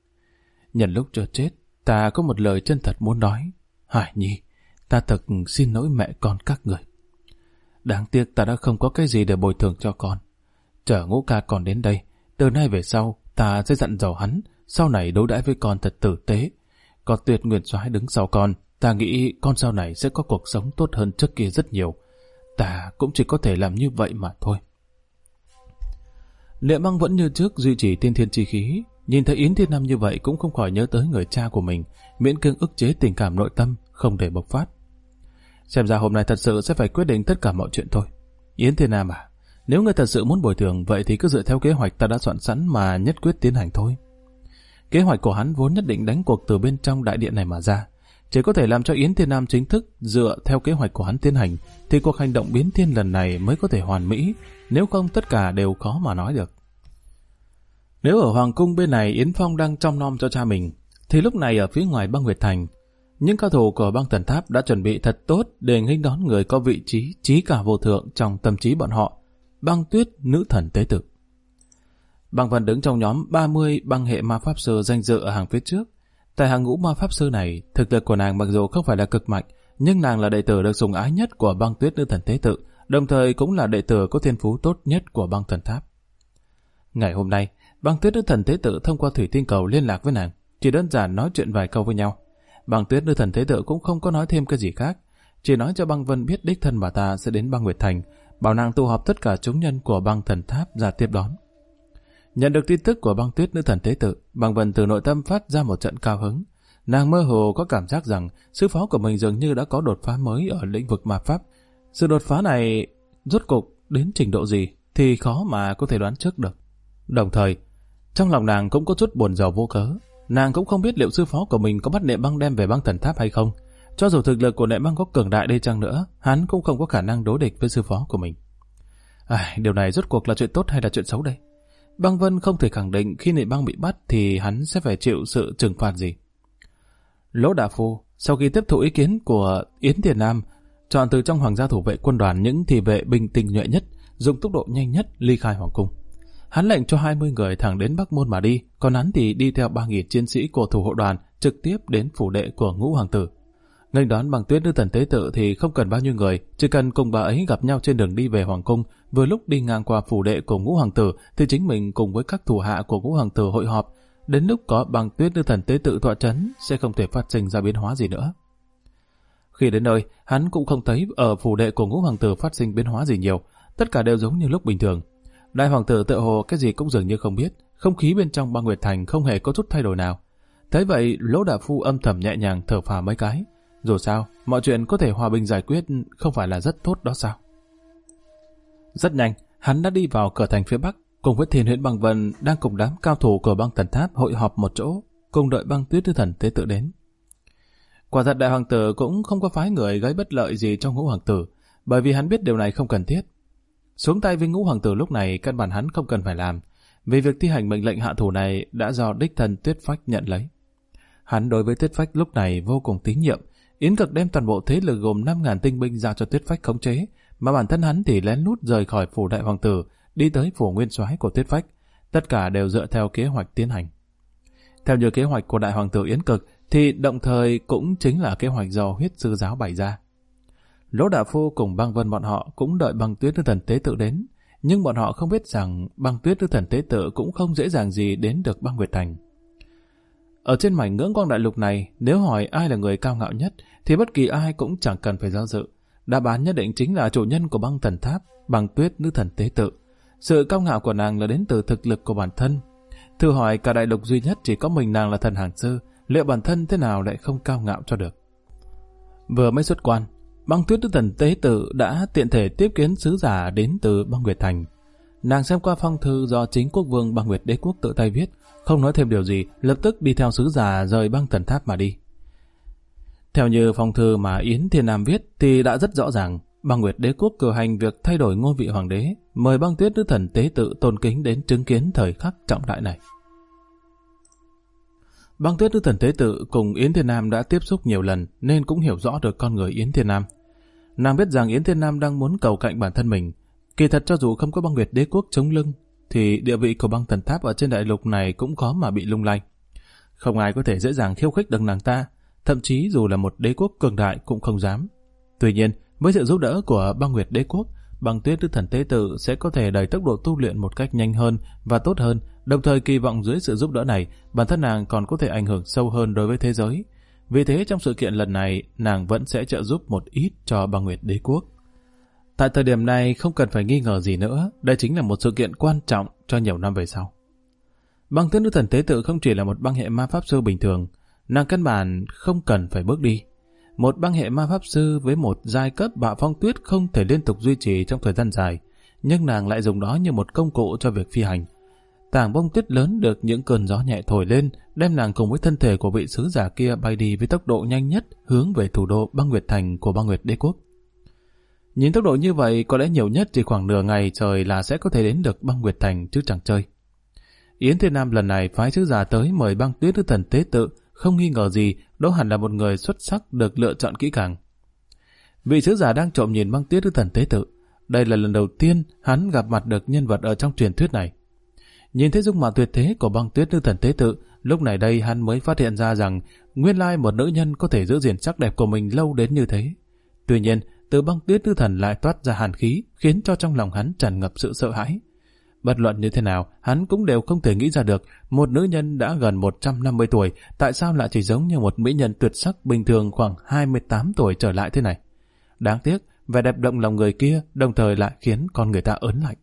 Nhân lúc chưa chết, ta có một lời chân thật muốn nói. Hải Nhi, ta thật xin lỗi mẹ con các người. Đáng tiếc ta đã không có cái gì để bồi thường cho con. Chờ Ngũ Ca còn đến đây, từ nay về sau, ta sẽ dặn dò hắn, sau này đối đãi với con thật tử tế. Có Tuyệt Nguyên Soái đứng sau con, ta nghĩ con sau này sẽ có cuộc sống tốt hơn trước kia rất nhiều. Ta cũng chỉ có thể làm như vậy mà thôi. Niệm Băng vẫn như trước duy trì tiên thiên chi khí, nhìn thấy Yến Thiên Nam như vậy cũng không khỏi nhớ tới người cha của mình, miễn cưỡng ức chế tình cảm nội tâm, không để bộc phát. Xem ra hôm nay thật sự sẽ phải quyết định tất cả mọi chuyện thôi. Yến Thiên Nam à, nếu ngươi thật sự muốn bồi thường, vậy thì cứ dựa theo kế hoạch ta đã soạn sẵn mà nhất quyết tiến hành thôi. Kế hoạch của hắn vốn nhất định đánh cuộc từ bên trong đại điện này mà ra. Chỉ có thể làm cho Yến Thiên Nam chính thức dựa theo kế hoạch của hắn tiến hành, thì cuộc hành động biến thiên lần này mới có thể hoàn mỹ, nếu không tất cả đều khó mà nói được. Nếu ở Hoàng cung bên này Yến Phong đang trông nom cho cha mình, thì lúc này ở phía ngoài băng Nguyệt Thành, những cao thủ của băng Thần Tháp đã chuẩn bị thật tốt để nghênh đón người có vị trí trí cả vô thượng trong tâm trí bọn họ, Băng Tuyết nữ thần tế tự. Băng Vân đứng trong nhóm 30 băng hệ ma pháp sư danh dự ở hàng phía trước. Tại hàng ngũ ma pháp sư này, thực lực của nàng mặc dù không phải là cực mạnh, nhưng nàng là đệ tử được sủng ái nhất của Băng Tuyết nữ thần tế tự, đồng thời cũng là đệ tử có thiên phú tốt nhất của băng Thần Tháp. Ngày hôm nay, Băng Tuyết nữ thần tế tự thông qua thủy tinh cầu liên lạc với nàng, chỉ đơn giản nói chuyện vài câu với nhau. Băng Tuyết nữ thần tế tự cũng không có nói thêm cái gì khác, chỉ nói cho Băng Vân biết đích thân bà ta sẽ đến băng Nguyệt Thành, bảo nàng tụ họp tất cả chúng nhân của băng Thần Tháp ra tiếp đón. Nhận được tin tức của Băng Tuyết nữ thần tế tự, Băng Vân từ nội tâm phát ra một trận cao hứng. Nàng mơ hồ có cảm giác rằng sư phó của mình dường như đã có đột phá mới ở lĩnh vực ma pháp. Sự đột phá này rốt cục đến trình độ gì thì khó mà có thể đoán trước được. Đồng thời, trong lòng nàng cũng có chút buồn rầu vô cớ. Nàng cũng không biết liệu sư phó của mình có bắt Nệm Băng đem về băng Thần Tháp hay không. Cho dù thực lực của Nệm Băng có cường đại đi chăng nữa, hắn cũng không có khả năng đối địch với sư phó của mình. Điều này rốt cuộc là chuyện tốt hay là chuyện xấu đây? Băng Vân không thể khẳng định khi Nệm Băng bị bắt thì hắn sẽ phải chịu sự trừng phạt gì. Lỗ Đạ Phu, sau khi tiếp thụ ý kiến của Yến Thiên Nam, chọn từ trong Hoàng gia thủ vệ quân đoàn những thị vệ bình tinh nhuệ nhất, dùng tốc độ nhanh nhất ly khai hoàng cung. Hắn lệnh cho 20 người thẳng đến Bắc Môn mà đi, còn hắn thì đi theo 3.000 chiến sĩ của thủ hộ đoàn trực tiếp đến phủ đệ của Ngũ Hoàng tử. Nghênh đón Băng Tuyết nữ thần tế tự thì không cần bao nhiêu người, chỉ cần cùng bà ấy gặp nhau trên đường đi về hoàng cung, vừa lúc đi ngang qua phủ đệ của Ngũ Hoàng tử thì chính mình cùng với các thủ hạ của Ngũ Hoàng tử hội họp. Đến lúc có Băng Tuyết nữ thần tế tự tọa trấn sẽ không thể phát sinh ra biến hóa gì nữa. Khi đến nơi, hắn cũng không thấy ở phủ đệ của Ngũ Hoàng tử phát sinh biến hóa gì nhiều, tất cả đều giống như lúc bình thường. Đại hoàng tử tựa hồ cái gì cũng dường như không biết, không khí bên trong băng Nguyệt Thành không hề có chút thay đổi nào. Thấy vậy, Lỗ Đạ Phu âm thầm nhẹ nhàng thở phào mấy cái. Dù sao, mọi chuyện có thể hòa bình giải quyết không phải là rất tốt đó sao? Rất nhanh, hắn đã đi vào cửa thành phía Bắc, cùng với Thiên Huyễn Băng Vân đang cùng đám cao thủ của băng Thần Tháp hội họp một chỗ, cùng đợi Băng Tuyết nữ thần tế tự đến. Quả thật đại hoàng tử cũng không có phái người gây bất lợi gì cho Ngũ Hoàng tử, bởi vì hắn biết điều này không cần thiết. Xuống tay với Ngũ Hoàng tử lúc này căn bản hắn không cần phải làm, vì việc thi hành mệnh lệnh hạ thủ này đã do đích thân Tuyết Phách nhận lấy. Hắn đối với Tuyết Phách lúc này vô cùng tín nhiệm. Yến Cực đem toàn bộ thế lực gồm 5.000 tinh binh giao cho Tuyết Phách khống chế, mà bản thân hắn thì lén lút rời khỏi phủ đại hoàng tử, đi tới phủ nguyên soái của Tuyết Phách. Tất cả đều dựa theo kế hoạch tiến hành. Theo như kế hoạch của đại hoàng tử Yến Cực, thì đồng thời cũng chính là kế hoạch do huyết sư giáo bày ra. Lỗ Đạ Phu cùng Băng Vân bọn họ cũng đợi Băng Tuyết nữ thần tế tự đến, nhưng bọn họ không biết rằng Băng Tuyết nữ thần tế tự cũng không dễ dàng gì đến được băng Nguyệt Thành. Ở trên mảnh ngưỡng quang đại lục này, nếu hỏi ai là người cao ngạo nhất, thì bất kỳ ai cũng chẳng cần phải do dự. Đáp án nhất định chính là chủ nhân của băng Thần Tháp, Băng Tuyết nữ thần tế tự. Sự cao ngạo của nàng là đến từ thực lực của bản thân. Thử hỏi cả đại lục duy nhất chỉ có mình nàng là thần hàng sư, liệu bản thân thế nào lại không cao ngạo cho được? Vừa mới xuất quan, Băng Tuyết nữ thần tế tự đã tiện thể tiếp kiến sứ giả đến từ băng Nguyệt Thành. Nàng xem qua phong thư do chính quốc vương Băng Nguyệt Đế quốc tự tay viết, không nói thêm điều gì, lập tức đi theo sứ giả rời băng Thần Tháp mà đi. Theo như phong thư mà Yến Thiên Nam viết thì đã rất rõ ràng, Băng Nguyệt Đế quốc cử hành việc thay đổi ngôi vị hoàng đế, mời Băng Tuyết nữ thần tế tự tôn kính đến chứng kiến thời khắc trọng đại này. Băng Tuyết nữ thần tế tự cùng Yến Thiên Nam đã tiếp xúc nhiều lần nên cũng hiểu rõ được con người Yến Thiên Nam. Nàng biết rằng Yến Thiên Nam đang muốn cầu cạnh bản thân mình. Kỳ thật cho dù không có Băng Nguyệt Đế quốc chống lưng, thì địa vị của băng Thần Tháp ở trên đại lục này cũng khó mà bị lung lay. Không ai có thể dễ dàng khiêu khích được nàng ta, thậm chí dù là một đế quốc cường đại cũng không dám. Tuy nhiên, với sự giúp đỡ của Băng Nguyệt Đế quốc, Băng Tuyết nữ thần tế tự sẽ có thể đẩy tốc độ tu luyện một cách nhanh hơn và tốt hơn, đồng thời kỳ vọng dưới sự giúp đỡ này, bản thân nàng còn có thể ảnh hưởng sâu hơn đối với thế giới. Vì thế trong sự kiện lần này, nàng vẫn sẽ trợ giúp một ít cho Băng Nguyệt Đế quốc. Tại thời điểm này không cần phải nghi ngờ gì nữa, đây chính là một sự kiện quan trọng cho nhiều năm về sau. Băng Tuyết nữ thần tế tự không chỉ là một băng hệ ma pháp sư bình thường, nàng căn bản không cần phải bước đi. Một băng hệ ma pháp sư với một giai cấp bạo phong tuyết không thể liên tục duy trì trong thời gian dài, nhưng nàng lại dùng đó như một công cụ cho việc phi hành. tảng bông tuyết lớn được những cơn gió nhẹ thổi lên, đem nàng cùng với thân thể của vị sứ giả kia bay đi với tốc độ nhanh nhất hướng về thủ đô Băng Nguyệt Thành của Băng Nguyệt Đế Quốc. Nhìn tốc độ như vậy, có lẽ nhiều nhất chỉ khoảng nửa ngày trời là sẽ có thể đến được Băng Nguyệt Thành chứ chẳng chơi. Yến Thiên Nam lần này phái sứ giả tới mời Băng Tuyết Nữ Thần tế tự, không nghi ngờ gì, đó hẳn là một người xuất sắc được lựa chọn kỹ càng. Vị sứ giả đang trộm nhìn Băng Tuyết Nữ Thần tế tự. Đây là lần đầu tiên hắn gặp mặt được nhân vật ở trong truyền thuyết này. Nhìn thấy dung mạo tuyệt thế của Băng Tuyết Nữ Thần tế tự, lúc này đây hắn mới phát hiện ra rằng nguyên lai một nữ nhân có thể giữ gìn sắc đẹp của mình lâu đến như thế. Tuy nhiên, từ Băng Tuyết Nữ Thần lại toát ra hàn khí, khiến cho trong lòng hắn tràn ngập sự sợ hãi. Bất luận như thế nào, hắn cũng đều không thể nghĩ ra được một nữ nhân đã gần 150 tuổi, tại sao lại chỉ giống như một mỹ nhân tuyệt sắc bình thường khoảng 28 tuổi trở lại thế này. Đáng tiếc, vẻ đẹp động lòng người kia đồng thời lại khiến con người ta ớn lạnh.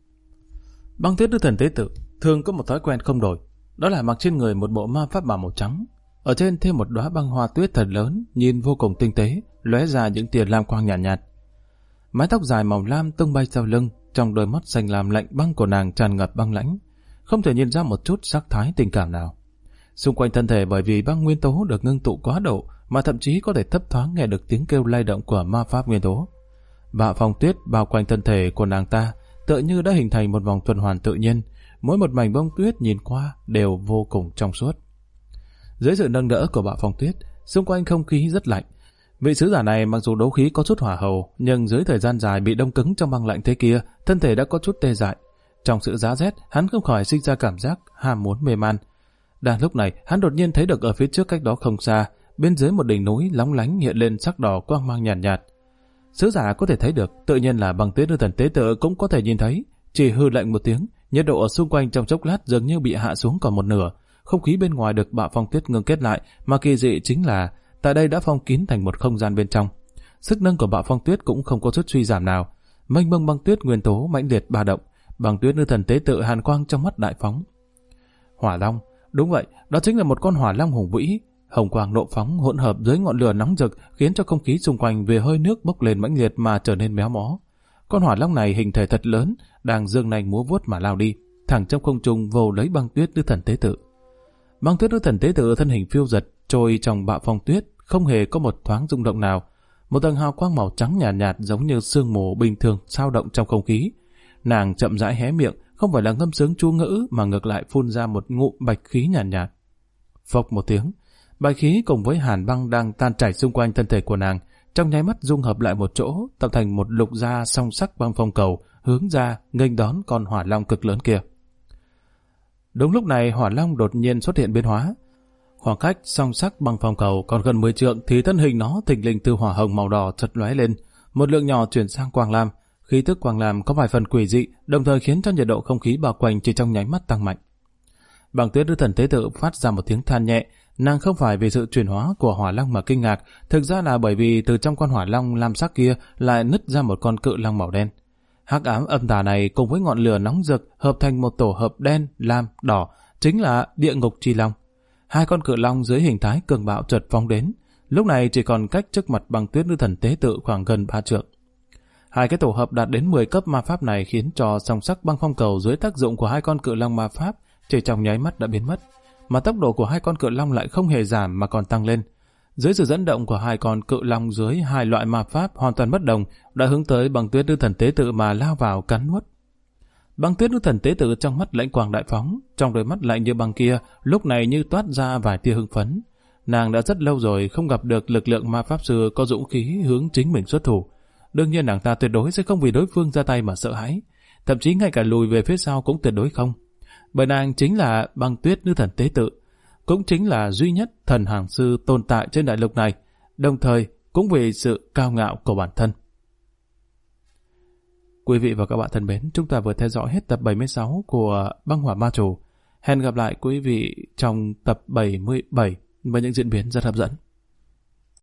Băng Tuyết Nữ Thần tế tự thường có một thói quen không đổi, đó là mặc trên người một bộ ma pháp bào màu trắng, ở trên thêm một đóa băng hoa tuyết thật lớn, nhìn vô cùng tinh tế, lóe ra những tia lam quang nhàn nhạt. Mái tóc dài màu lam tung bay sau lưng, trong đôi mắt xanh lam lạnh băng của nàng tràn ngập băng lãnh, không thể nhìn ra một chút sắc thái tình cảm nào. Xung quanh thân thể bởi vì băng nguyên tố được ngưng tụ quá độ, mà thậm chí có thể thấp thoáng nghe được tiếng kêu lay động của ma pháp nguyên tố. Và phong tuyết bao quanh thân thể của nàng ta tựa như đã hình thành một vòng tuần hoàn tự nhiên, mỗi một mảnh bông tuyết nhìn qua đều vô cùng trong suốt. Dưới sự nâng đỡ của bạo phong tuyết, xung quanh không khí rất lạnh. Vị sứ giả này mặc dù đấu khí có chút hỏa hầu, nhưng dưới thời gian dài bị đông cứng trong băng lạnh thế kia, thân thể đã có chút tê dại. Trong sự giá rét, hắn không khỏi sinh ra cảm giác ham muốn mê man. Đang lúc này, hắn đột nhiên thấy được ở phía trước cách đó không xa, bên dưới một đỉnh núi lóng lánh hiện lên sắc đỏ quang mang nhàn nhạt. Sứ giả có thể thấy được, tự nhiên là Băng Tuyết Nữ Thần tế tự cũng có thể nhìn thấy. Chỉ hư lạnh một tiếng, nhiệt độ ở xung quanh trong chốc lát dường như bị hạ xuống còn một nửa. Không khí bên ngoài được bạo phong tuyết ngưng kết lại, mà kỳ dị chính là tại đây đã phong kín thành một không gian bên trong. Sức nâng của bạo phong tuyết cũng không có chút suy giảm nào. Mênh mông băng tuyết nguyên tố mãnh liệt ba động, Băng Tuyết Nữ Thần tế tự hàn quang trong mắt đại phóng. Hỏa long, đúng vậy, đó chính là một con hỏa long hùng vĩ. Hồng quang nộ phóng hỗn hợp dưới ngọn lửa nóng rực, khiến cho không khí xung quanh vì hơi nước bốc lên mãnh liệt mà trở nên méo mó. Con hỏa long này hình thể thật lớn, đang dương nanh múa vuốt mà lao đi, thẳng trong không trung vồ lấy Băng Tuyết Nữ Thần tế tự. Băng Tuyết Nữ Thần tế tự thân hình phiêu dật trôi trong bạo phong tuyết, không hề có một thoáng rung động nào. Một tầng hào quang màu trắng nhàn nhạt, giống như sương mù bình thường sao động trong không khí. Nàng chậm rãi hé miệng, không phải là ngâm sướng chú ngữ mà ngược lại phun ra một ngụm bạch khí nhàn nhạt. Phộc một tiếng, bạch khí cùng với hàn băng đang tan chảy xung quanh thân thể của nàng, trong nháy mắt dung hợp lại một chỗ, tạo thành một lục gia song sắc băng phong cầu, hướng ra nghênh đón con hỏa long cực lớn kia. Đúng lúc này, hỏa long đột nhiên xuất hiện biến hóa. Khoảng cách song sắc băng phong cầu còn gần 10 trượng thì thân hình nó thình lình từ hỏa hồng màu đỏ chật lóe lên, một lượng nhỏ chuyển sang quang lam. Khí tức quang lam có vài phần quỷ dị, đồng thời khiến cho nhiệt độ không khí bao quanh chỉ trong nháy mắt tăng mạnh. Băng Tuyết Nữ Thần tế tự phát ra một tiếng than nhẹ. Nàng không phải vì sự chuyển hóa của hỏa long mà kinh ngạc, thực ra là bởi vì từ trong con hỏa long lam sắc kia lại nứt ra một con cự long màu đen. Hắc ám âm tà này cùng với ngọn lửa nóng rực hợp thành một tổ hợp đen, lam, đỏ, chính là địa ngục chi long. Hai con cự long dưới hình thái cường bạo chợt phóng đến, lúc này chỉ còn cách trước mặt Băng Tuyết Nữ Thần tế tự khoảng gần 3 trượng. Hai cái tổ hợp đạt đến 10 cấp ma pháp này khiến cho song sắc băng phong cầu dưới tác dụng của hai con cự long ma pháp chỉ trong nháy mắt đã biến mất, mà tốc độ của hai con cự long lại không hề giảm mà còn tăng lên. Dưới sự dẫn động của hai con cự long dưới hai loại ma pháp hoàn toàn bất đồng, đã hướng tới Băng Tuyết Nữ Thần tế tự mà lao vào cắn nuốt. Băng Tuyết Nữ Thần tế tự trong mắt lãnh quang đại phóng, trong đôi mắt lạnh như băng kia lúc này như toát ra vài tia hưng phấn. Nàng đã rất lâu rồi không gặp được lực lượng ma pháp sư có dũng khí hướng chính mình xuất thủ. Đương nhiên nàng ta tuyệt đối sẽ không vì đối phương ra tay mà sợ hãi, thậm chí ngay cả lùi về phía sau cũng tuyệt đối không. Bởi nàng chính là Băng Tuyết Nữ Thần tế tự, cũng chính là duy nhất thần hàng sư tồn tại trên đại lục này, đồng thời cũng vì sự cao ngạo của bản thân. Quý vị và các bạn thân mến, chúng ta vừa theo dõi hết tập 76 của Băng Hỏa Ma Chủ. Hẹn gặp lại quý vị trong tập 77 với những diễn biến rất hấp dẫn.